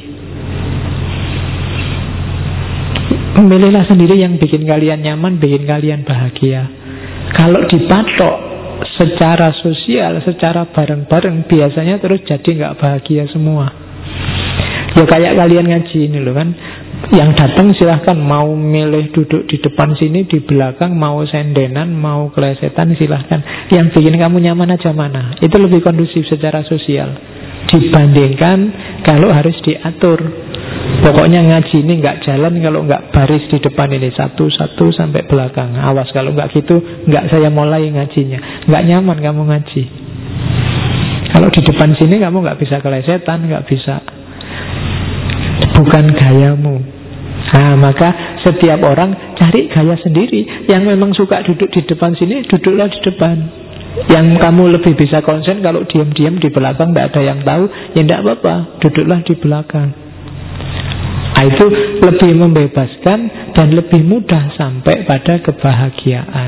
Milihlah sendiri yang bikin kalian nyaman, bikin kalian bahagia. Kalau dipatok secara sosial, secara bareng-bareng, biasanya terus jadi nggak bahagia semua. Ya kayak kalian ngaji ini loh kan, yang datang silahkan, mau milih duduk di depan sini, di belakang, mau sendenan, mau kelesetan, silahkan. Yang bikin kamu nyaman aja mana. Itu lebih kondusif secara sosial dibandingkan kalau harus diatur. Pokoknya ngaji ini nggak jalan kalau nggak baris di depan ini, satu-satu sampai belakang. Awas kalau nggak gitu, nggak saya mulai ngajinya. Nggak nyaman kamu ngaji. Kalau di depan sini kamu nggak bisa kelesetan, nggak bisa, bukan gayamu. Nah, maka setiap orang cari gaya sendiri. Yang memang suka duduk di depan sini, duduklah di depan. Yang kamu lebih bisa konsen kalau diam-diam di belakang, tidak ada yang tahu, ya tidak apa-apa, duduklah di belakang. Nah, itu lebih membebaskan dan lebih mudah sampai pada kebahagiaan.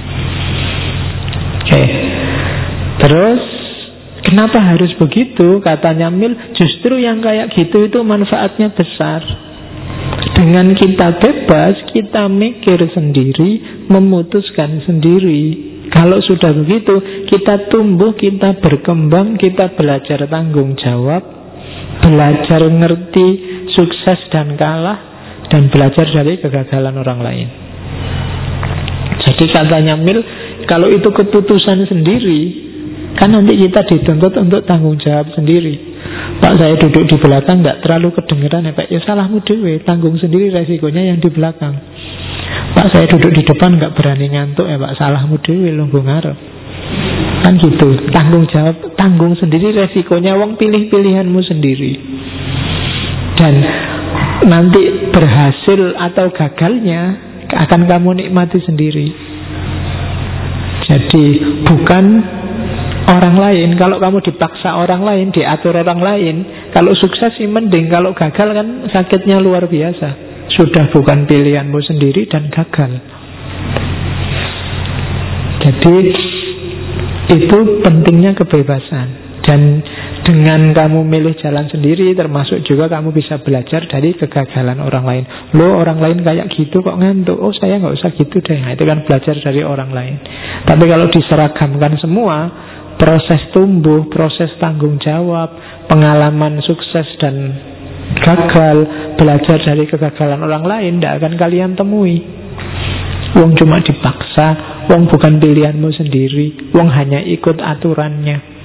Oke. Terus kenapa harus begitu? Katanya Mil, justru yang kayak gitu itu manfaatnya besar. Dengan kita bebas, kita mikir sendiri, memutuskan sendiri. Kalau sudah begitu, kita tumbuh, kita berkembang, kita belajar tanggung jawab, belajar ngerti sukses dan kalah, dan belajar dari kegagalan orang lain. Jadi katanya Mil, kalau itu keputusan sendiri, kan nanti kita dituntut untuk tanggung jawab sendiri. Pak, saya duduk di belakang tidak terlalu kedengeran ya Pak, ya salahmu dewe, tanggung sendiri resikonya yang di belakang. Pak, saya duduk di depan nggak berani ngantuk ya Pak, salahmu dewe, lungguh ngarep. Kan gitu, tanggung jawab, tanggung sendiri resikonya, wong pilih pilihanmu sendiri. Dan nanti berhasil atau gagalnya akan kamu nikmati sendiri. Jadi bukan orang lain. Kalau kamu dipaksa orang lain, diatur orang lain, kalau sukses sih mending, kalau gagal kan sakitnya luar biasa. Sudah bukan pilihanmu sendiri dan gagal. Jadi itu pentingnya kebebasan. Dan dengan kamu milih jalan sendiri, termasuk juga kamu bisa belajar dari kegagalan orang lain. Loh, orang lain kayak gitu kok ngantuk, oh saya gak usah gitu deh. Nah, itu kan belajar dari orang lain. Tapi kalau diseragamkan semua, proses tumbuh, proses tanggung jawab, pengalaman sukses dan gagal, belajar dari kegagalan orang lain, tidak akan kalian temui. Wong cuma dipaksa, wong bukan pilihanmu sendiri, wong hanya ikut aturannya.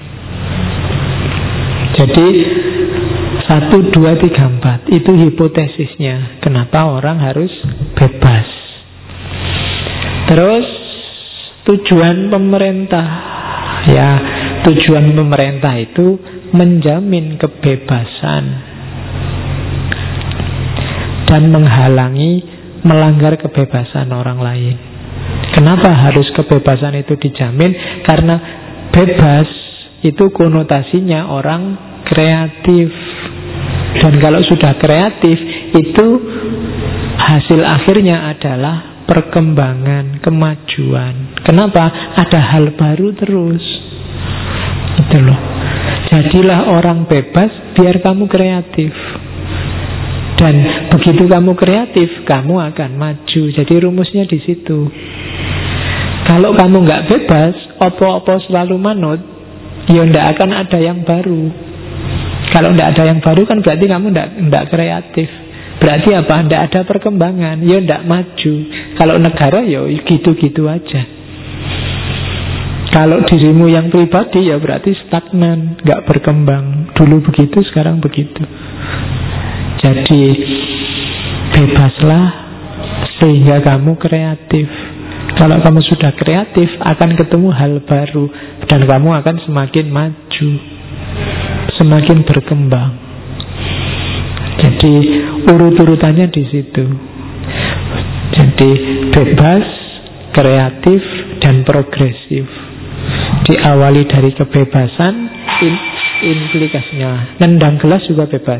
Jadi satu, dua, tiga, empat itu hipotesisnya. Kenapa orang harus bebas? Terus tujuan pemerintah, ya tujuan pemerintah itu menjamin kebebasan dan menghalangi melanggar kebebasan orang lain. Kenapa harus kebebasan itu dijamin? Karena bebas itu konotasinya orang kreatif. Dan kalau sudah kreatif, itu hasil akhirnya adalah perkembangan, kemajuan. Kenapa? Ada hal baru terus. Itu loh. Jadilah orang bebas biar kamu kreatif. Dan begitu kamu kreatif, kamu akan maju. Jadi rumusnya di situ. Kalau kamu nggak bebas, opo-opo selalu manut, ya ndak akan ada yang baru. Kalau ndak ada yang baru kan berarti kamu ndak ndak kreatif. Berarti apa? Ndak ada perkembangan, ya ndak maju. Kalau negara ya gitu-gitu aja. Kalau dirimu yang pribadi ya berarti stagnan, nggak berkembang. Dulu begitu, sekarang begitu. Jadi bebaslah sehingga kamu kreatif. Kalau kamu sudah kreatif, akan ketemu hal baru dan kamu akan semakin maju, semakin berkembang. Jadi urut-urutannya di situ. Jadi bebas, kreatif, dan progresif. Diawali dari kebebasan, in, implikasinya nendang gelas juga bebas.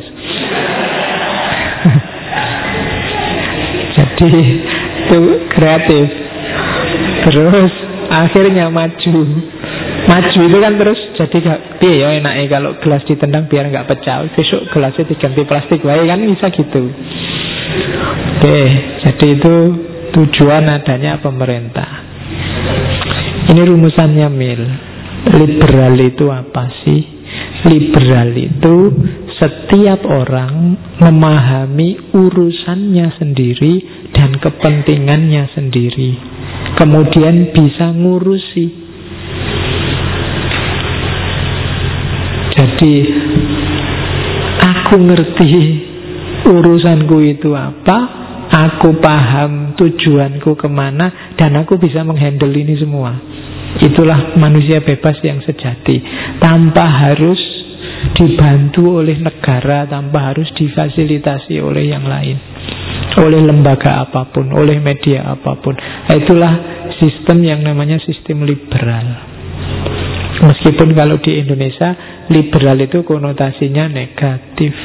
Jadi itu kreatif. Terus akhirnya maju. Maju itu kan terus jadi gak, ya enaknya kalau gelas ditendang biar nggak pecah. Besok gelasnya diganti plastik, baik kan bisa gitu. Oke, jadi itu tujuan adanya pemerintah. Ini rumusannya Mill. Liberal itu apa sih? Liberal itu setiap orang memahami urusannya sendiri dan kepentingannya sendiri, kemudian bisa ngurusi. Jadi aku ngerti urusanku itu apa, aku paham tujuanku kemana, dan aku bisa menghandle ini semua. Itulah manusia bebas yang sejati, tanpa harus dibantu oleh negara, tanpa harus difasilitasi oleh yang lain, oleh lembaga apapun, oleh media apapun. Itulah sistem yang namanya sistem liberal. Meskipun kalau di Indonesia liberal itu konotasinya negatif,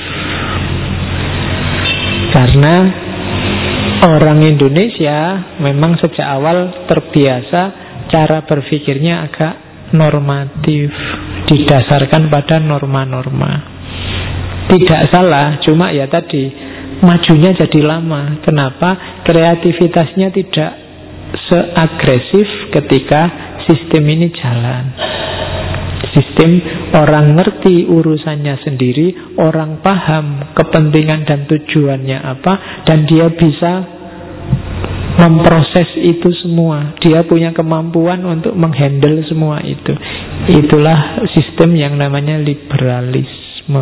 karena orang Indonesia memang sejak awal terbiasa cara berpikirnya agak normatif, didasarkan pada norma-norma. Tidak salah, cuma ya tadi majunya jadi lama. Kenapa? Kreativitasnya tidak seagresif ketika sistem ini jalan. Sistem orang ngerti urusannya sendiri, orang paham kepentingan dan tujuannya apa, dan dia bisa memproses itu semua. Dia punya kemampuan untuk menghandle semua itu. Itulah sistem yang namanya liberalisme.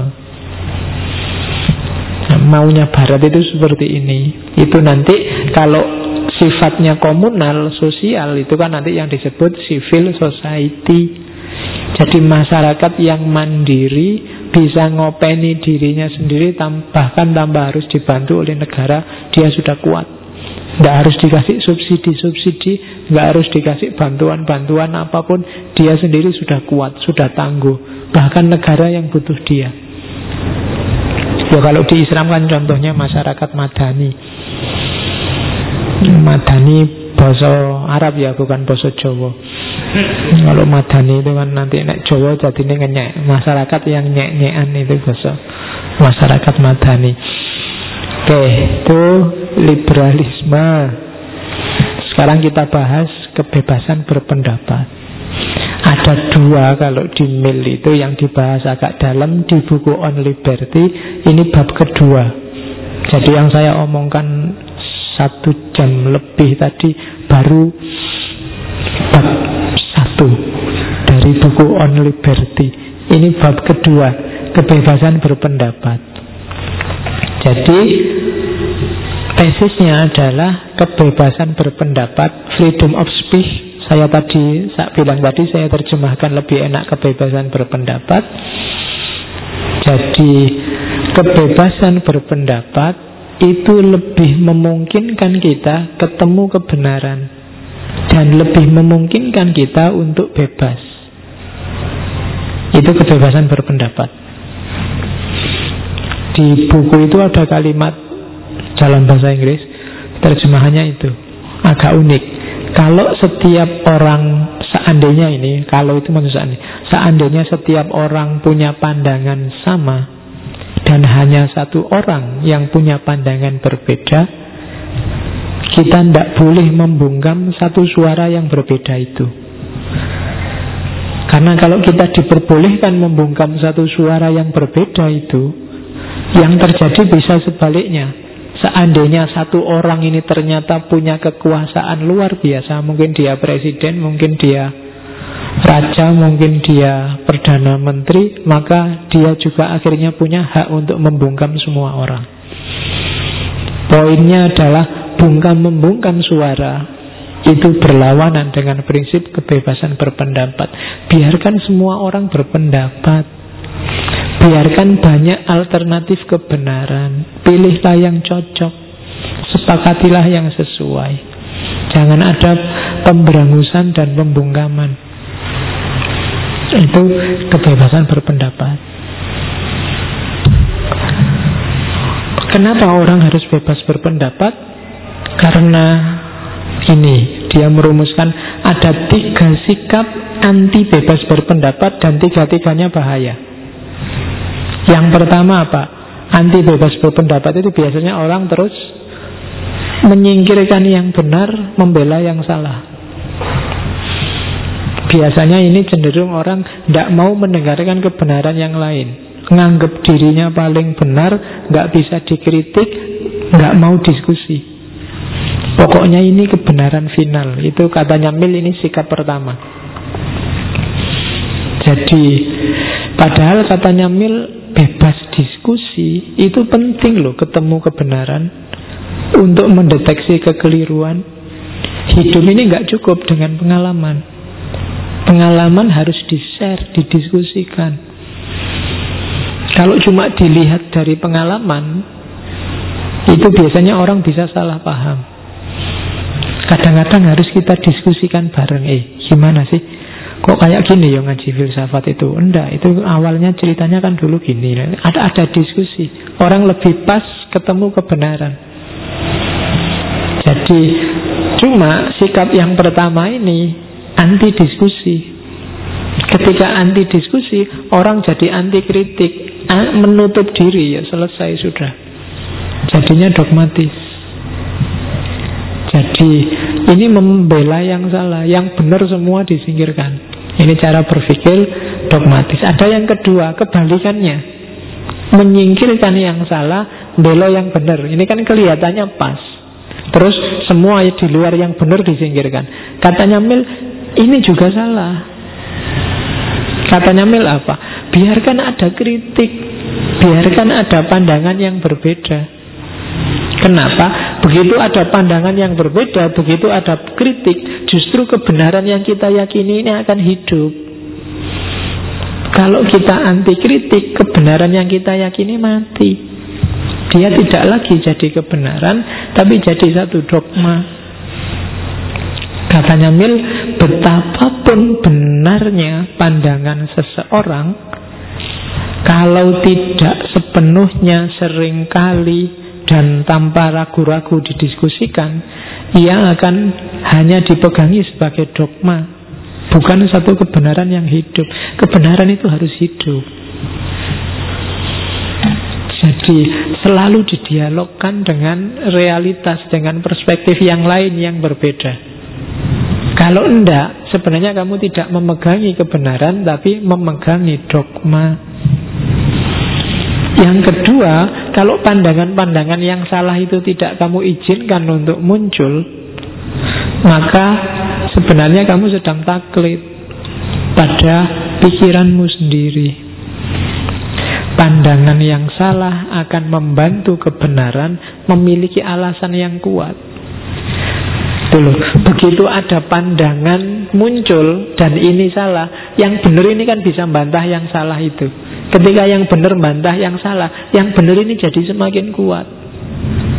Nah, maunya Barat itu seperti ini. Itu nanti kalau sifatnya komunal, sosial, itu kan nanti yang disebut civil society. Jadi masyarakat yang mandiri, bisa ngopeni dirinya sendiri, bahkan tanpa harus dibantu oleh negara, dia sudah kuat. Tidak harus dikasih subsidi-subsidi, tidak harus dikasih bantuan-bantuan apapun, dia sendiri sudah kuat, sudah tangguh. Bahkan negara yang butuh dia. Ya kalau di Islam kan contohnya masyarakat Madani. Madani bahasa Arab ya, bukan bahasa Jawa. Kalau Madani itu kan nanti nek Jawa jadinya ngenyek. Masyarakat yang nyek-nyekan itu bahasa masyarakat Madani. Oke, itu liberalisme. Sekarang kita bahas kebebasan berpendapat. Ada dua kalau di Mill itu yang dibahas agak dalam di buku On Liberty. Ini bab kedua. Jadi yang saya omongkan satu jam lebih tadi baru bab satu dari buku On Liberty. Ini bab kedua, kebebasan berpendapat. Jadi tesisnya adalah kebebasan berpendapat, freedom of speech. Saya tadi, saya bilang tadi saya terjemahkan lebih enak kebebasan berpendapat. Jadi kebebasan berpendapat itu lebih memungkinkan kita ketemu kebenaran dan lebih memungkinkan kita untuk bebas. Itu kebebasan berpendapat. Di buku itu ada kalimat dalam bahasa Inggris, terjemahannya itu agak unik. Kalau setiap orang, seandainya ini, kalau itu maksudnya, seandainya setiap orang punya pandangan sama dan hanya satu orang yang punya pandangan berbeda, kita tidak boleh membungkam satu suara yang berbeda itu. Karena kalau kita diperbolehkan membungkam satu suara yang berbeda itu, yang terjadi bisa sebaliknya. Seandainya satu orang ini ternyata punya kekuasaan luar biasa, mungkin dia presiden, mungkin dia raja, mungkin dia perdana menteri, maka dia juga akhirnya punya hak untuk membungkam semua orang. Poinnya adalah bungkam-membungkam suara itu berlawanan dengan prinsip kebebasan berpendapat. Biarkan semua orang berpendapat. Biarkan banyak alternatif kebenaran. Pilihlah yang cocok. Sepakatilah yang sesuai. Jangan ada pemberangusan dan pembungkaman. Itu kebebasan berpendapat. Kenapa orang harus bebas berpendapat? Karena ini, dia merumuskan ada tiga sikap anti bebas berpendapat dan tiga-tiganya bahaya. Yang pertama apa? Anti bebas berpendapat itu biasanya orang terus menyingkirkan yang benar, membela yang salah. Biasanya ini cenderung orang tidak mau mendengarkan kebenaran yang lain, nganggap dirinya paling benar, nggak bisa dikritik, nggak mau diskusi. Pokoknya ini kebenaran final. Itu katanya Mill, ini sikap pertama. Jadi padahal katanya Mill, bebas diskusi itu penting loh, ketemu kebenaran untuk mendeteksi kekeliruan. Hidup ini nggak cukup dengan pengalaman. Pengalaman harus di-share, didiskusikan. Kalau cuma dilihat dari pengalaman, itu biasanya orang bisa salah paham. Kadang-kadang harus kita diskusikan bareng. Eh, gimana sih? Kok kayak gini ya ngaji filsafat itu? Enggak, itu awalnya ceritanya kan dulu gini. Ada ada diskusi. Orang lebih pas ketemu kebenaran. Jadi cuma sikap yang pertama ini anti diskusi. Ketika anti diskusi, orang jadi anti kritik, menutup diri, ya selesai sudah. Jadinya dogmatis. Jadi ini membela yang salah, yang benar semua disingkirkan. Ini cara berpikir dogmatis. Ada yang kedua, kebalikannya, menyingkirkan yang salah, bela yang benar. Ini kan kelihatannya pas. Terus semua di luar yang benar disingkirkan. Katanya Mill, ini juga salah. Katanya Mill apa? Biarkan ada kritik, biarkan ada pandangan yang berbeda. Kenapa? Begitu ada pandangan yang berbeda, begitu ada kritik, justru kebenaran yang kita yakini ini akan hidup. Kalau kita anti kritik, kebenaran yang kita yakini mati. Dia tidak lagi jadi kebenaran, tapi jadi satu dogma. Katanya Mill, betapapun benarnya pandangan seseorang, kalau tidak sepenuhnya, seringkali dan tanpa ragu-ragu didiskusikan, ia akan hanya dipegangi sebagai dogma, bukan satu kebenaran yang hidup. Kebenaran itu harus hidup. Jadi selalu didialogkan dengan realitas, dengan perspektif yang lain yang berbeda. Kalau enggak, sebenarnya kamu tidak memegangi kebenaran, tapi memegangi dogma. Yang kedua, kalau pandangan-pandangan yang salah itu tidak kamu izinkan untuk muncul, maka sebenarnya kamu sedang taklid pada pikiranmu sendiri. Pandangan yang salah akan membantu kebenaran memiliki alasan yang kuat. Tuh, begitu ada pandangan muncul dan ini salah, yang benar ini kan bisa bantah yang salah itu. Ketika yang benar bantah yang salah, yang benar ini jadi semakin kuat.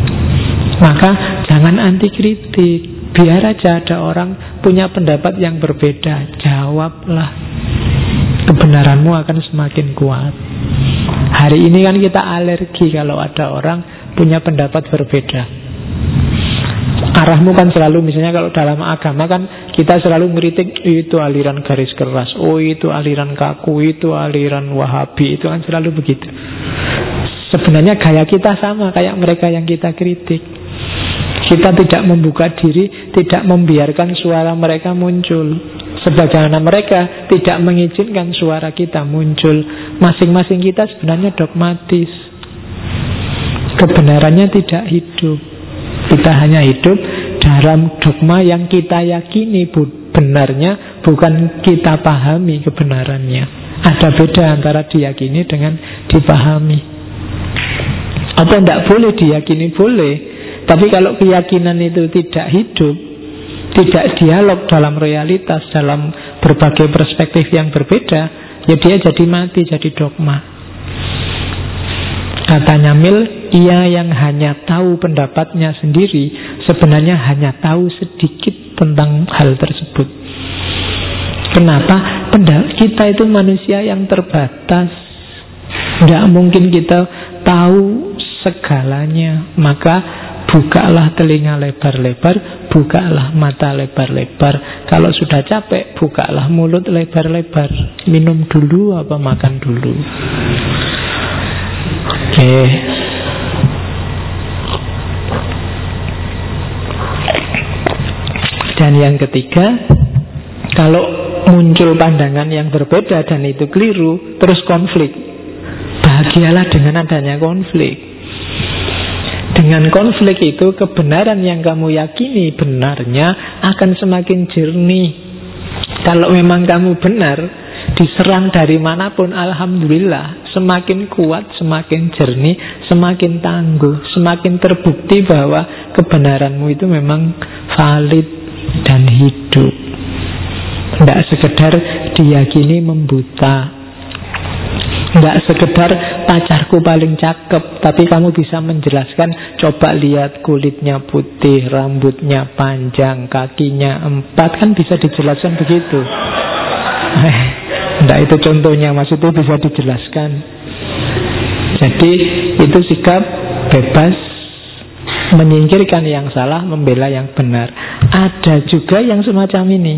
Maka jangan anti kritik. Biar aja ada orang punya pendapat yang berbeda, jawablah. Kebenaranmu akan semakin kuat. Hari ini kan kita alergi kalau ada orang punya pendapat berbeda. Arahmu kan selalu, misalnya kalau dalam agama kan kita selalu mengkritik, itu aliran garis keras, oh itu aliran kaku, itu aliran Wahabi, itu kan selalu begitu. Sebenarnya gaya kita sama kayak mereka yang kita kritik. Kita tidak membuka diri, tidak membiarkan suara mereka muncul. Sebagaimana mereka tidak mengizinkan suara kita muncul. Masing-masing kita sebenarnya dogmatis. Kebenarannya tidak hidup. Kita hanya hidup dalam dogma yang kita yakini benarnya, bukan kita pahami kebenarannya. Ada beda antara diyakini dengan dipahami. Apa tidak boleh diyakini? Boleh. Tapi kalau keyakinan itu tidak hidup, tidak dialog dalam realitas, dalam berbagai perspektif yang berbeda, ya dia jadi mati, jadi dogma. Katanya Mill, ia yang hanya tahu pendapatnya sendiri sebenarnya hanya tahu sedikit tentang hal tersebut. Kenapa? Kita itu manusia yang terbatas. Tidak mungkin kita tahu segalanya. Maka bukalah telinga lebar-lebar, bukalah mata lebar-lebar. Kalau sudah capek, bukalah mulut lebar-lebar. Minum dulu apa makan dulu. Oke. Dan yang ketiga, kalau muncul pandangan yang berbeda dan itu keliru, terus konflik. Bahagialah dengan adanya konflik. Dengan konflik itu, kebenaran yang kamu yakini benarnya akan semakin jernih. Kalau memang kamu benar, diserang dari manapun, alhamdulillah, semakin kuat, semakin jernih, semakin tangguh, semakin terbukti bahwa kebenaranmu itu memang valid dan hidup. Tidak sekedar diyakini membuta, tidak sekedar pacarku paling cakep, tapi kamu bisa menjelaskan, coba lihat kulitnya putih, rambutnya panjang, kakinya empat, kan bisa dijelaskan begitu. Tidak, itu contohnya, maksudnya bisa dijelaskan. Jadi itu sikap bebas, menyingkirkan yang salah, membela yang benar. Ada juga yang semacam ini,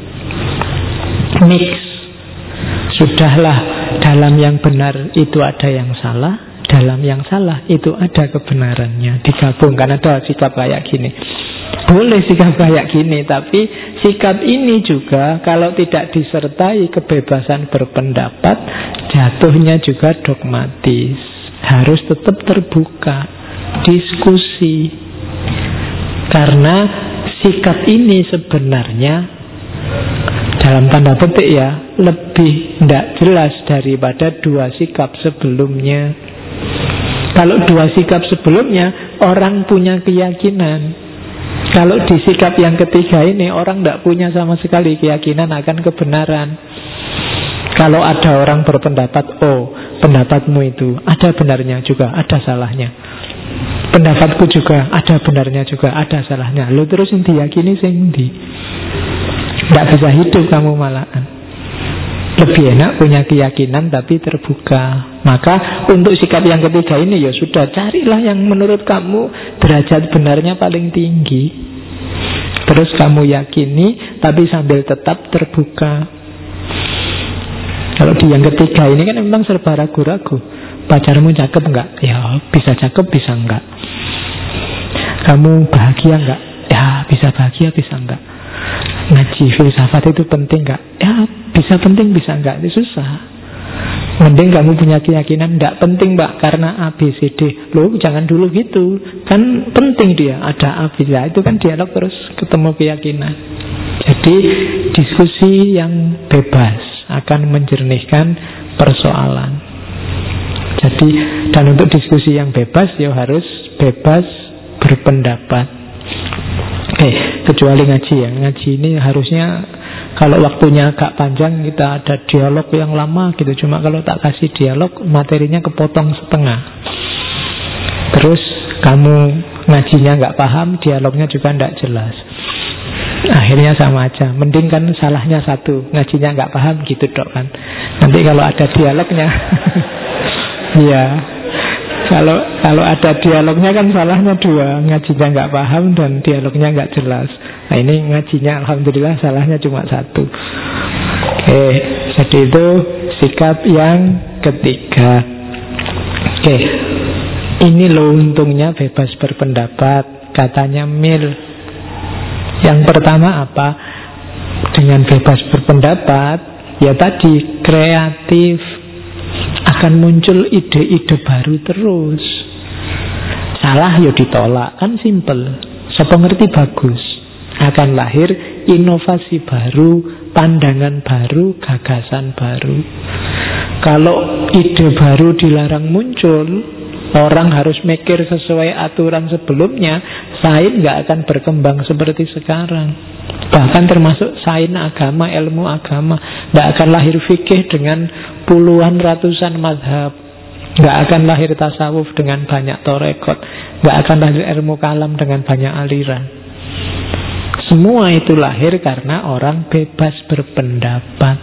mix. Sudahlah, dalam yang benar itu ada yang salah, dalam yang salah itu ada kebenarannya, digabungkan. Ada sikap kayak gini. Boleh sikap kayak gini, tapi sikap ini juga kalau tidak disertai kebebasan berpendapat, jatuhnya juga dogmatis. Harus tetap terbuka, diskusi. Karena sikap ini sebenarnya, dalam tanda petik ya, lebih tidak jelas daripada dua sikap sebelumnya. Kalau dua sikap sebelumnya, orang punya keyakinan. Kalau di sikap yang ketiga ini, orang tidak punya sama sekali keyakinan akan kebenaran. Kalau ada orang berpendapat, oh pendapatmu itu ada benarnya juga, ada salahnya. Pendapatku juga ada benarnya juga, ada salahnya. Lu terus yang diyakini sing ndi? Tidak bisa hidup kamu malahan. Lebih enak punya keyakinan tapi terbuka. Maka untuk sikap yang ketiga ini, ya sudah, carilah yang menurut kamu derajat benarnya paling tinggi. Terus kamu yakini, tapi sambil tetap terbuka. Kalau di yang ketiga ini kan memang serba ragu-ragu. Pacarmu cakep enggak? Ya bisa cakep, bisa enggak. Kamu bahagia enggak? Ya bisa bahagia, bisa enggak. Ngaji filsafat itu penting enggak? Ya bisa penting, bisa enggak. Itu susah. Mending kamu punya keyakinan enggak penting mbak karena A, B, C, D. Loh jangan dulu gitu. Kan penting dia, ada A, B, C. Itu kan dialog terus, ketemu keyakinan. Jadi diskusi yang bebas akan menjernihkan persoalan. Jadi, dan untuk diskusi yang bebas, ya harus bebas berpendapat. Oke, kecuali ngaji ya. Ngaji ini harusnya kalau waktunya agak panjang kita ada dialog yang lama gitu. Cuma kalau tak kasih dialog, materinya kepotong setengah. Terus kamu ngajinya nggak paham, dialognya juga nggak jelas. Akhirnya sama aja. Mending kan salahnya satu, ngajinya nggak paham gitu dok kan. Nanti kalau ada dialognya, ya kalau kalau ada dialognya kan salahnya dua, ngajinya nggak paham dan dialognya nggak jelas. Nah ini ngajinya alhamdulillah salahnya cuma satu. Oke, jadi itu sikap yang ketiga. Oke, ini loh untungnya bebas berpendapat, katanya Mill. Yang pertama apa? Dengan bebas berpendapat, ya tadi kreatif, akan muncul ide-ide baru terus. Salah ya ditolak, kan simple. Siapa ngerti bagus. Akan lahir inovasi baru, pandangan baru, gagasan baru. Kalau ide baru dilarang muncul, orang harus mikir sesuai aturan sebelumnya, sains gak akan berkembang seperti sekarang. Bahkan termasuk sains agama, ilmu agama, gak akan lahir fikih dengan puluhan ratusan madhab, gak akan lahir tasawuf dengan banyak torekot, gak akan lahir ilmu kalam dengan banyak aliran. Semua itu lahir karena orang bebas berpendapat,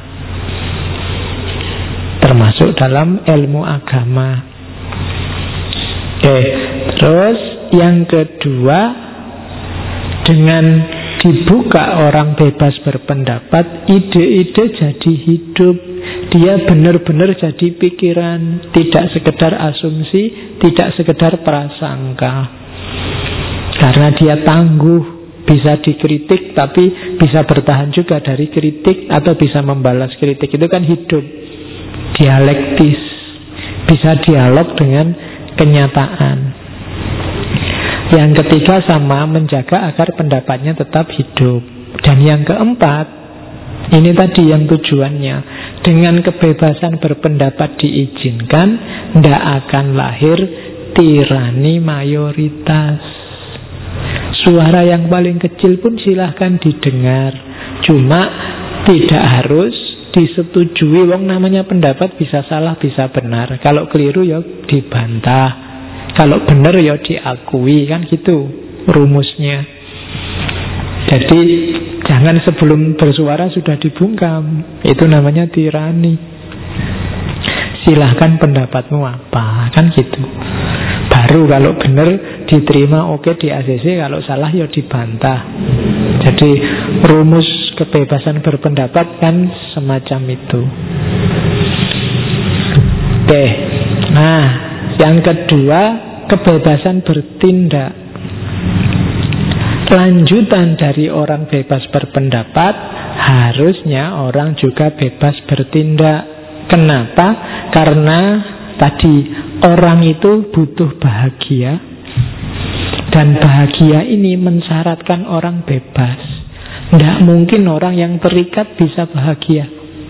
termasuk dalam ilmu agama. Oke, terus yang kedua, dengan dibuka orang bebas berpendapat, ide-ide jadi hidup. Dia benar-benar jadi pikiran, tidak sekedar asumsi, tidak sekedar prasangka. Karena dia tangguh, bisa dikritik tapi bisa bertahan juga dari kritik, atau bisa membalas kritik. Itu kan hidup, dialektis, bisa dialog dengan kenyataan. Yang ketiga sama, menjaga agar pendapatnya tetap hidup. Dan yang keempat, ini tadi yang tujuannya, dengan kebebasan berpendapat diizinkan, tidak akan lahir tirani mayoritas. Suara yang paling kecil pun silahkan didengar, cuma tidak harus disetujui. Wong namanya pendapat bisa salah, bisa benar. Kalau keliru ya dibantah, kalau benar ya diakui, kan gitu rumusnya. Jadi jangan sebelum bersuara sudah dibungkam, itu namanya tirani. Silahkan pendapatmu apa, kan gitu. Baru kalau benar diterima, oke, di A C C, kalau salah ya dibantah. Jadi rumus kebebasan berpendapat kan semacam itu. Oke, nah yang kedua, kebebasan bertindak. Lanjutan dari orang bebas berpendapat, harusnya orang juga bebas bertindak. Kenapa? Karena tadi orang itu butuh bahagia, dan bahagia ini mensyaratkan orang bebas. Tidak mungkin orang yang terikat bisa bahagia.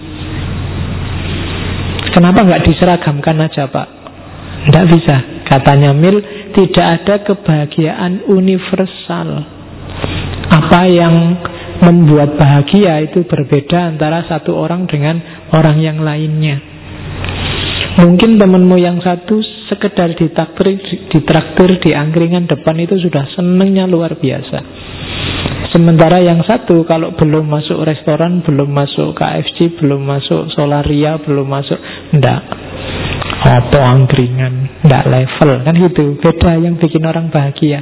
Kenapa nggak diseragamkan aja Pak? Tidak bisa. Katanya Mill, tidak ada kebahagiaan universal. Apa yang membuat bahagia itu berbeda antara satu orang dengan orang yang lainnya. Mungkin temanmu yang satu sekedar ditraktir, ditraktir di angkringan depan itu sudah senengnya luar biasa. Sementara yang satu kalau belum masuk restoran, belum masuk K F C, belum masuk Solaria, belum masuk, ndak, apa angkringan, ndak level, kan gitu. Beda yang bikin orang bahagia.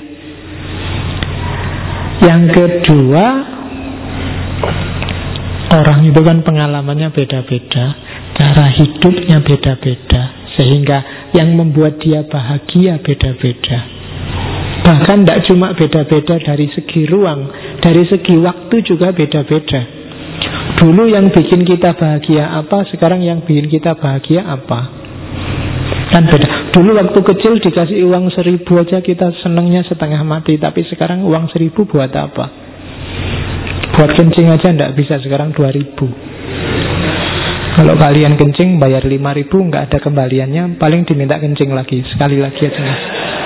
Yang kedua, orang itu kan pengalamannya beda-beda, cara hidupnya beda-beda, sehingga yang membuat dia bahagia beda-beda. Bahkan tidak cuma beda-beda dari segi ruang, dari segi waktu juga beda-beda. Dulu yang bikin kita bahagia apa, sekarang yang bikin kita bahagia apa, kan beda. Dulu waktu kecil dikasih uang seribu aja kita senengnya setengah mati, tapi sekarang uang seribu buat apa? Buat kencing aja tidak bisa, sekarang dua ribu. Kalau kalian kencing bayar lima ribu, nggak ada kembaliannya, paling diminta kencing lagi, sekali lagi aja mas.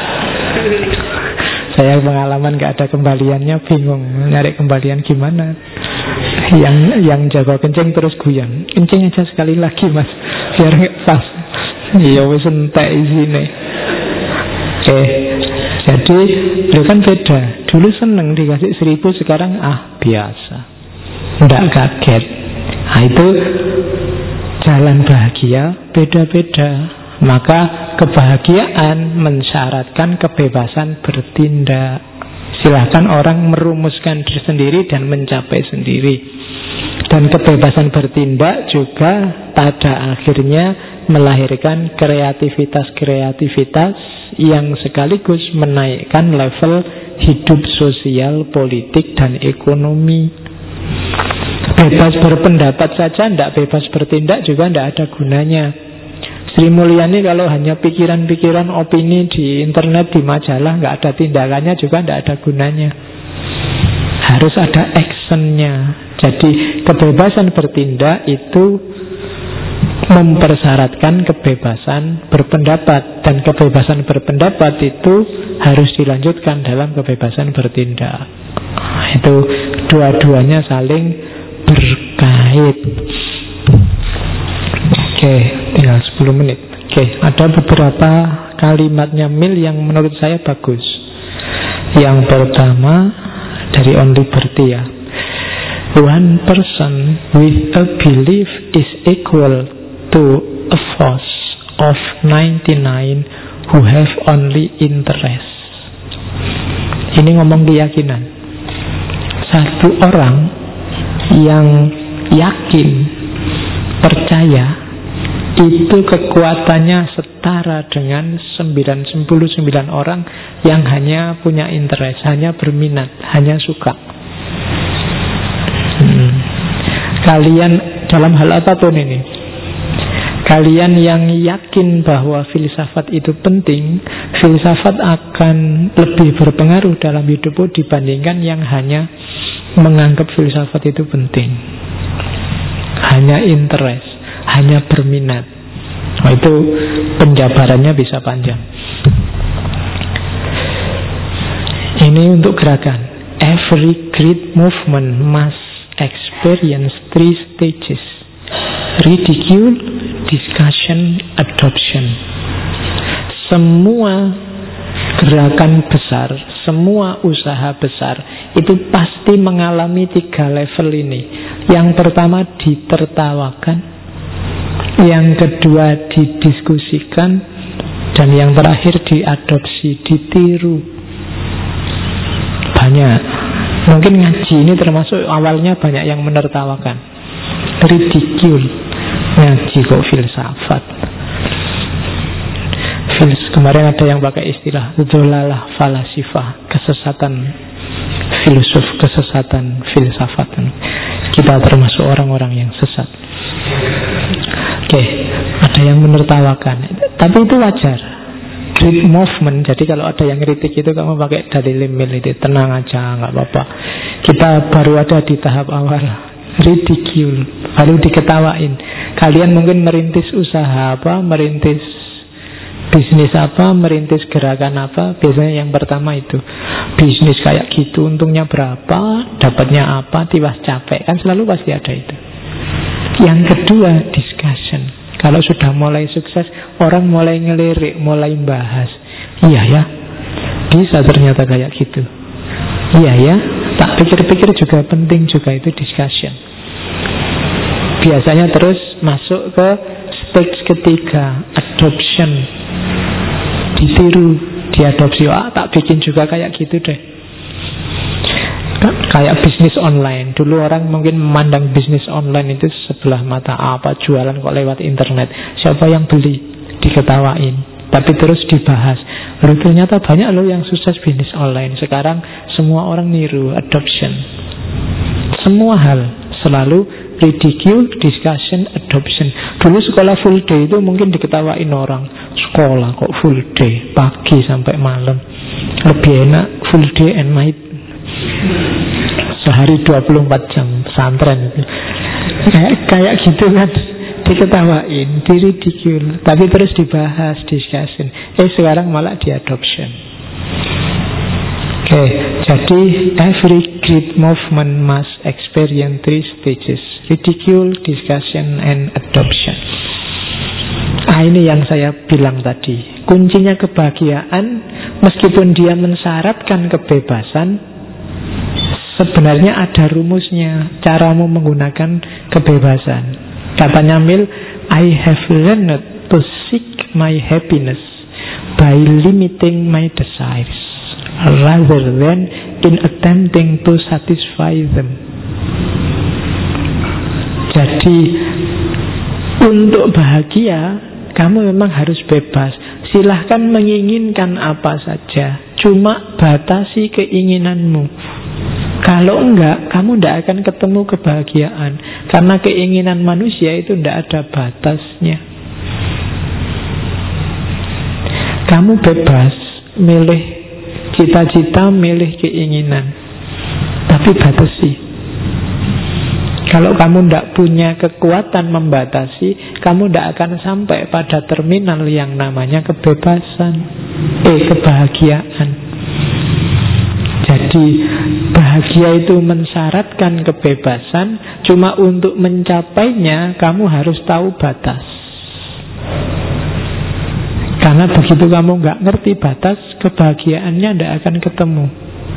Saya pengalaman nggak ada kembaliannya, bingung nyari kembalian gimana. Yang yang jago kencing terus guyon, kencing aja sekali lagi mas, biar nggak pas. Iya wis entek isine. Oke, Jadi itu kan beda. Dulu seneng dikasih seribu, sekarang ah biasa, tidak kaget. Nah itu jalan bahagia beda-beda. Maka kebahagiaan mensyaratkan kebebasan bertindak. Silahkan orang merumuskan diri sendiri dan mencapai sendiri. Dan kebebasan bertindak juga pada akhirnya melahirkan kreativitas-kreativitas yang sekaligus menaikkan level hidup sosial, politik, dan ekonomi. Bebas berpendapat saja, tidak bebas bertindak juga tidak ada gunanya. Sri Mulyani kalau hanya pikiran-pikiran opini di internet, di majalah, nggak ada tindakannya juga tidak ada gunanya. Harus ada actionnya. Jadi kebebasan bertindak itu mempersyaratkan kebebasan berpendapat, dan kebebasan berpendapat itu harus dilanjutkan dalam kebebasan bertindak. Itu dua-duanya saling berkait. Oke, tinggal sepuluh menit. Oke, ada beberapa kalimatnya Mill yang menurut saya bagus. Yang pertama dari On Liberty ya. One person with a belief is equal to a force of ninety-nine who have only interest. Ini ngomong keyakinan. Satu orang yang yakin, percaya, itu kekuatannya setara dengan sembilan puluh sembilan orang yang hanya punya interest, hanya berminat, hanya suka. hmm. Kalian dalam hal apapun ini, kalian yang yakin bahwa filsafat itu penting, filsafat akan lebih berpengaruh dalam hidupmu dibandingkan yang hanya menganggap filsafat itu penting, hanya interest, hanya berminat. Nah, itu penjabarannya bisa panjang. Ini untuk gerakan. Every great movement must experience three stages: ridicule, discussion, adoption. Semua gerakan besar, semua usaha besar itu pasti mengalami tiga level ini. Yang pertama ditertawakan, yang kedua didiskusikan, dan yang terakhir diadopsi, ditiru. Banyak. Mungkin ngaji ini termasuk awalnya banyak yang menertawakan. Ridicule, ngaji kok filsafat. Fils, kemarin ada yang pakai istilah dzalalah falasifah, kesesatan filsuf, kesesatan filsafat. Kita termasuk orang-orang yang sesat. Oke, ada yang menertawakan, tapi itu wajar. Great movement. Jadi kalau ada yang kritik itu kamu pakai dalil Mill itu, tenang aja, nggak apa-apa. Kita baru ada di tahap awal. Ridicule, baru diketawain. Kalian mungkin merintis usaha apa, merintis bisnis apa, merintis gerakan apa. Biasanya yang pertama itu bisnis kayak gitu, untungnya berapa, dapatnya apa, tiwas capek, kan selalu pasti ada itu. Yang kedua discussion. Kalau sudah mulai sukses, orang mulai ngelirik, mulai bahas. Iya ya, bisa ternyata kayak gitu. Iya ya, tak pikir-pikir juga penting juga itu discussion. Biasanya terus masuk ke stage ketiga, adoption. Ditiru, diadopsi. Wah, tak bikin juga kayak gitu deh. Kayak bisnis online. Dulu orang mungkin memandang bisnis online itu sebelah mata. Apa jualan kok lewat internet, siapa yang beli, diketawain. Tapi terus dibahas. Lalu ternyata banyak loh yang sukses bisnis online. Sekarang semua orang niru, adoption. Semua hal selalu ridicule, discussion, adoption. Dulu sekolah full day itu mungkin diketawain orang. Sekolah kok full day, pagi sampai malam. Lebih enak full day and night. Sehari dua puluh empat jam pesantren. Kayak kayak gitu kan, diketawain, diridicule, tapi terus dibahas, discussion. Eh sekarang malah diadoption. Oke, okay, jadi every great movement must experience three stages: ridicule, discussion, and adoption. Ah, ini yang saya bilang tadi. Kuncinya kebahagiaan Meskipun dia mensyaratkan kebebasan, sebenarnya ada rumusnya, caramu menggunakan kebebasan. Katanya Mill, I have learned to seek my happiness by limiting my desires rather than in attempting to satisfy them. Jadi untuk bahagia kamu memang harus bebas. Silahkan menginginkan apa saja, cuma batasi keinginanmu. Kalau enggak, kamu tidak akan ketemu kebahagiaan. Karena keinginan manusia itu tidak ada batasnya. Kamu bebas milih cita-cita, milih keinginan, tapi batasi. Kalau kamu tidak punya kekuatan membatasi, kamu tidak akan sampai pada terminal yang namanya kebebasan, eh kebahagiaan. Jadi bahagia itu mensyaratkan kebebasan, cuma untuk mencapainya kamu harus tahu batas. Karena begitu kamu nggak ngerti batas, kebahagiaannya tidak akan ketemu.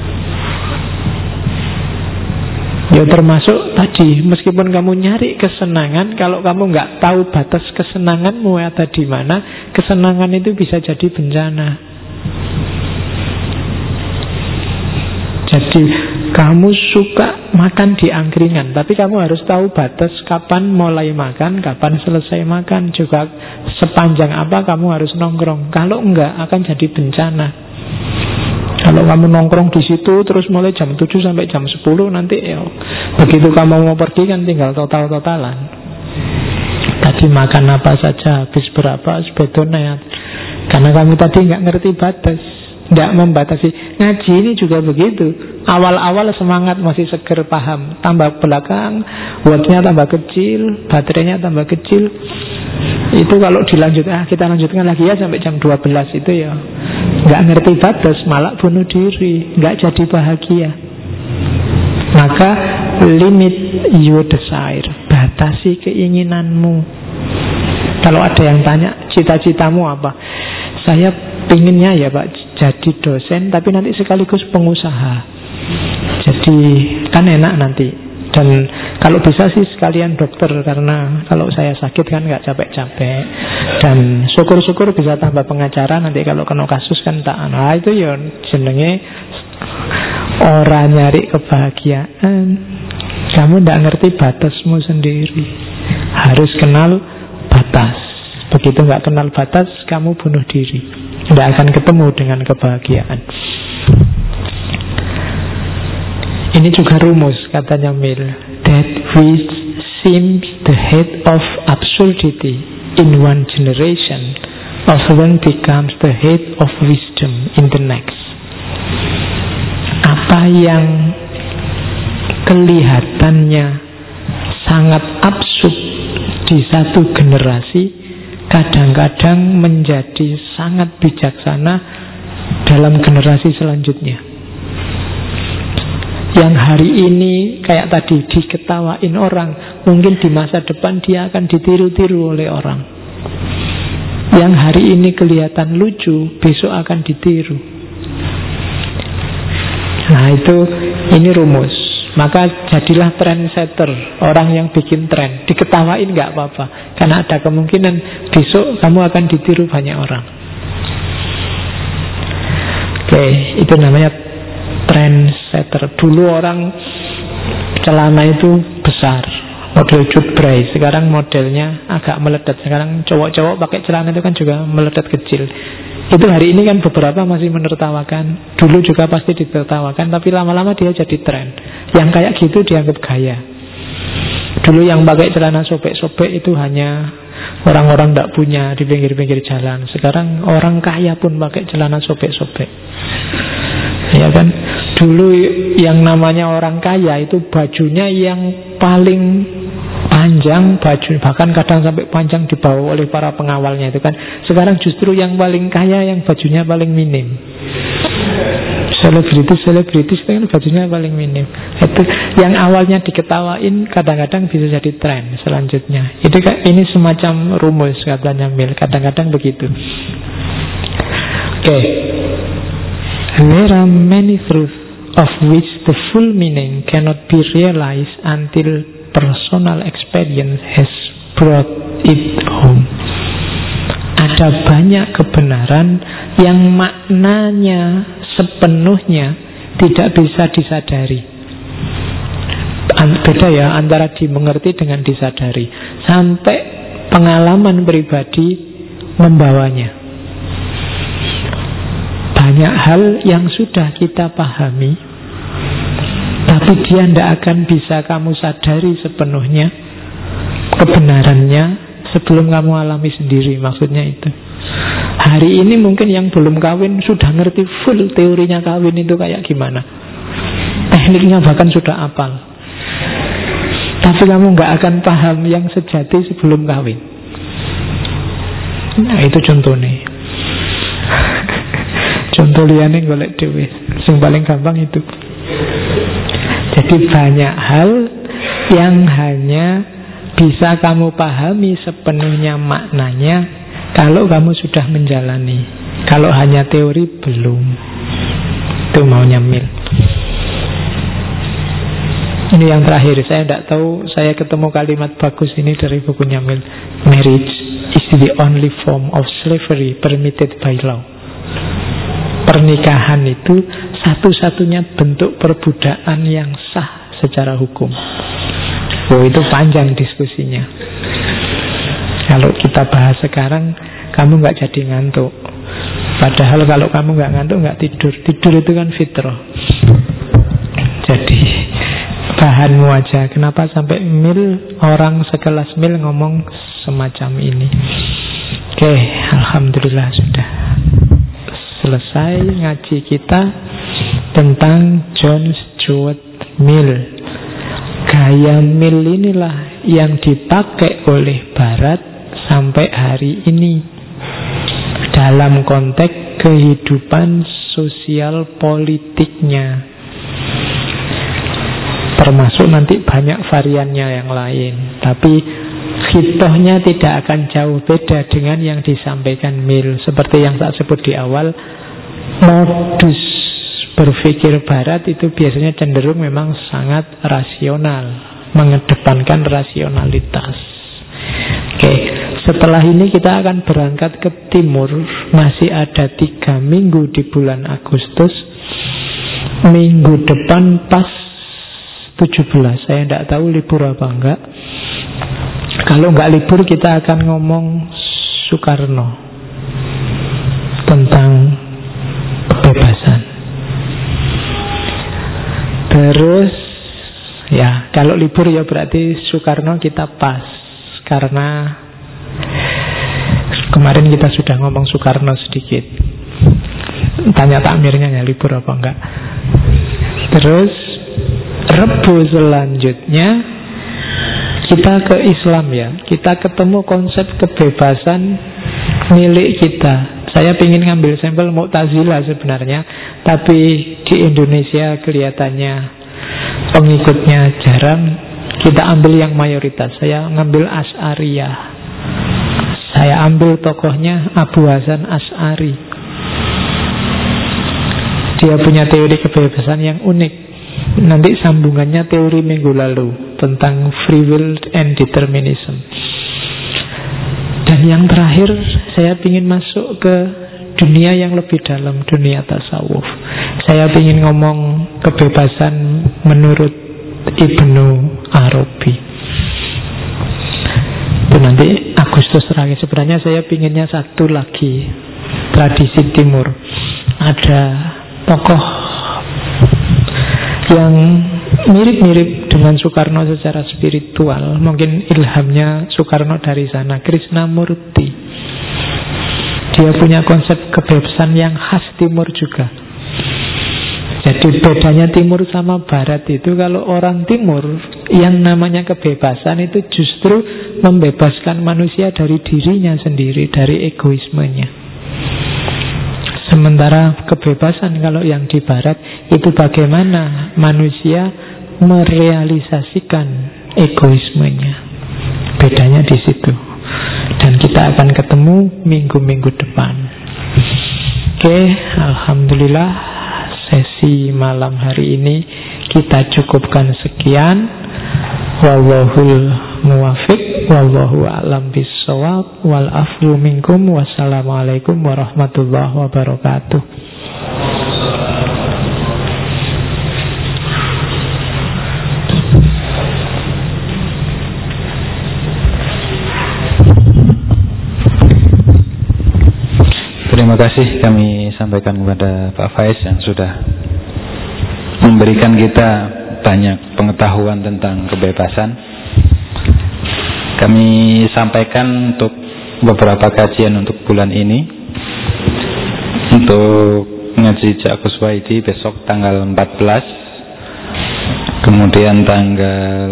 Ya termasuk tadi, meskipun kamu nyari kesenangan, kalau kamu nggak tahu batas kesenanganmu ada di mana, kesenangan itu bisa jadi bencana. Jadi kamu suka makan di angkringan, tapi kamu harus tahu batas kapan mulai makan, kapan selesai makan, juga sepanjang apa kamu harus nongkrong. Kalau enggak akan jadi bencana. Kalau kamu nongkrong di situ terus mulai jam tujuh sampai jam sepuluh, nanti ya, begitu kamu mau pergi kan tinggal total-totalan. Tadi makan apa saja, habis berapa, sebetulnya. Karena kamu tadi nggak ngerti batas, nggak membatasi. Ngaji ini juga begitu. Awal-awal semangat masih seger paham, tambah belakang wattnya tambah kecil, baterainya tambah kecil. Itu kalau dilanjut, ah kita lanjutkan lagi ya sampai jam dua belas, itu ya nggak ngerti batas, malah bunuh diri, nggak jadi bahagia. Maka limit your desire, batasi keinginanmu. Kalau ada yang tanya cita-citamu apa, saya pinginnya ya Pak jadi dosen, tapi nanti sekaligus pengusaha. Jadi kan enak nanti. Dan kalau bisa sih sekalian dokter, karena kalau saya sakit kan nggak capek-capek. Dan syukur-syukur bisa tambah pengacara, nanti kalau kena kasus kan tak. Nah itu ya jenenge orang nyari kebahagiaan. Kamu nggak ngerti batasmu sendiri. Harus kenal batas. Begitu nggak kenal batas, kamu bunuh diri. Nggak akan ketemu dengan kebahagiaan. Ini juga rumus, katanya Mill, that which seems the head of absurdity in one generation often becomes the head of wisdom in the next. Apa yang kelihatannya sangat absurd di satu generasi, kadang-kadang menjadi sangat bijaksana dalam generasi selanjutnya. Yang hari ini kayak tadi diketawain orang, mungkin di masa depan dia akan ditiru-tiru oleh orang. Yang hari ini kelihatan lucu, besok akan ditiru. Nah itu, ini rumus. Maka jadilah trendsetter, orang yang bikin tren. Diketawain gak apa-apa, karena ada kemungkinan besok kamu akan ditiru banyak orang. Oke, itu namanya trendsetter. Dulu orang celana itu besar, model jutbray. Sekarang modelnya agak meledat. Sekarang cowok-cowok pakai celana itu kan juga meledat kecil. Itu hari ini kan beberapa masih menertawakan. Dulu juga pasti ditertawakan, tapi lama-lama dia jadi tren. Yang kayak gitu dianggap gaya. Dulu yang pakai celana sobek-sobek itu hanya orang-orang tidak punya di pinggir-pinggir jalan. Sekarang orang kaya pun pakai celana sobek-sobek. Ya kan? Dulu yang namanya orang kaya itu bajunya yang paling panjang, baju bahkan kadang sampai panjang dibawa oleh para pengawalnya itu kan. Sekarang justru yang paling kaya yang bajunya paling minim. Selebritis-selebritis itu kan bajunya paling minim. Itu yang awalnya diketawain kadang-kadang bisa jadi tren selanjutnya. Itu ini semacam rumus katanya Mill. Kadang-kadang begitu. Oke. There are many truths of which the full meaning cannot be realized until personal experience has brought it home. Ada banyak kebenaran yang maknanya sepenuhnya tidak bisa disadari. Beda ya antara dimengerti dengan disadari. Sampai pengalaman pribadi membawanya. Banyak hal yang sudah kita pahami, tapi dia tidak akan bisa kamu sadari sepenuhnya kebenarannya sebelum kamu alami sendiri. Maksudnya itu, hari ini mungkin yang belum kawin sudah ngerti full teorinya kawin itu kayak gimana, tekniknya bahkan sudah hafal, tapi kamu nggak akan paham yang sejati sebelum kawin. Nah itu contohnya. Contoh liane golek dhewe. Yang paling gampang itu. Jadi banyak hal yang hanya bisa kamu pahami sepenuhnya maknanya kalau kamu sudah menjalani. Kalau hanya teori belum. Itu maunya Mil. Ini yang terakhir. Saya tidak tahu, saya ketemu kalimat bagus ini dari bukunya Mil. Marriage is the only form of slavery permitted by law. Pernikahan itu satu-satunya bentuk perbudakan yang sah secara hukum. Oh, itu panjang diskusinya. Kalau kita bahas sekarang, kamu nggak jadi ngantuk. Padahal kalau kamu nggak ngantuk, nggak tidur. Tidur itu kan fitrah. Jadi bahanmu aja. Kenapa sampai Mil, orang sekelas Mil ngomong semacam ini? Oke, alhamdulillah sudah selesai ngaji kita tentang John Stuart Mill. Gaya Mill inilah yang dipakai oleh Barat sampai hari ini dalam konteks kehidupan sosial politiknya, termasuk nanti banyak variannya yang lain. Tapi hitohnya tidak akan jauh beda dengan yang disampaikan Mill. Seperti yang tak sebut di awal, modus berpikir Barat itu biasanya cenderung memang sangat rasional, mengedepankan rasionalitas. Oke, setelah ini kita akan berangkat ke timur. Masih ada tiga minggu di bulan Agustus. Minggu depan pas tujuh belas. Saya tidak tahu libur apa enggak. Kalau nggak libur kita akan ngomong Soekarno, tentang kebebasan. Terus ya kalau libur ya berarti Soekarno kita pas, karena kemarin kita sudah ngomong Soekarno sedikit. Tanya takmirnya ya libur apa enggak. Terus Rebu selanjutnya kita ke Islam ya. Kita ketemu konsep kebebasan milik kita. Saya ingin ngambil sampel Mu'tazilah sebenarnya, tapi di Indonesia kelihatannya pengikutnya jarang. Kita ambil yang mayoritas. Saya ngambil Asy'ariyah. Saya ambil tokohnya Abu Hasan Asy'ari. Dia punya teori kebebasan yang unik. Nanti sambungannya teori minggu lalu tentang free will and determinism. Dan yang terakhir, saya ingin masuk ke dunia yang lebih dalam, dunia tasawuf. Saya ingin ngomong kebebasan menurut Ibnu Arabi. Itu nanti Agustus terakhir. Sebenarnya saya pinginnya satu lagi, tradisi timur. Ada tokoh yang mirip-mirip dengan Soekarno secara spiritual. Mungkin ilhamnya Soekarno dari sana, Krishnamurti. Dia punya konsep kebebasan yang khas timur juga. Jadi bedanya timur sama barat itu, kalau orang timur yang namanya kebebasan itu justru membebaskan manusia dari dirinya sendiri, dari egoismenya. Sementara kebebasan kalau yang di barat itu bagaimana manusia merealisasikan egoismenya. Bedanya di situ. Dan kita akan ketemu minggu-minggu depan. Oke, alhamdulillah ngaji malam hari ini kita cukupkan sekian. Wallahul muwafiq, wallahu a'lam bissawab, wal afwu minkum, wassalamualaikum warahmatullahi wabarakatuh. Terima kasih kami sampaikan kepada Pak Faiz yang sudah memberikan kita banyak pengetahuan tentang kebebasan. Kami sampaikan untuk beberapa kajian untuk bulan ini. Untuk ngaji Ja'kus Waidi besok tanggal empat belas, kemudian tanggal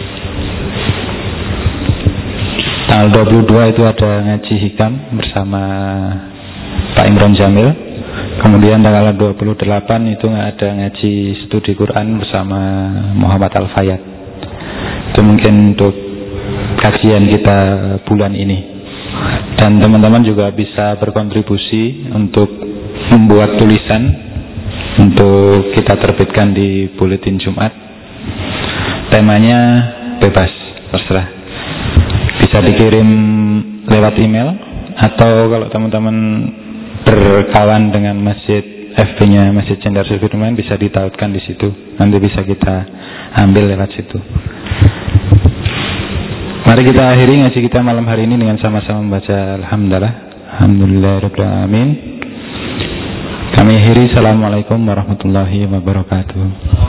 tanggal dua puluh dua itu ada ngaji hikam bersama Pak Imron Jamil. Kemudian tanggal dua puluh delapan itu ada ngaji studi Quran bersama Muhammad Al-Fayad. Itu mungkin untuk kajian kita bulan ini. Dan teman-teman juga bisa berkontribusi untuk membuat tulisan untuk kita terbitkan di Buletin Jumat. Temanya bebas, terserah. Bisa dikirim lewat email, atau kalau teman-teman berkawan dengan masjid F B-nya Masjid Cendar Sudirman bisa ditautkan di situ. Nanti bisa kita ambil lewat situ. Mari kita akhiri ngaji kita malam hari ini dengan sama-sama membaca Alhamdulillah. Alhamdulillahirabbil alamin. Kami akhiri. Assalamualaikum warahmatullahi wabarakatuh.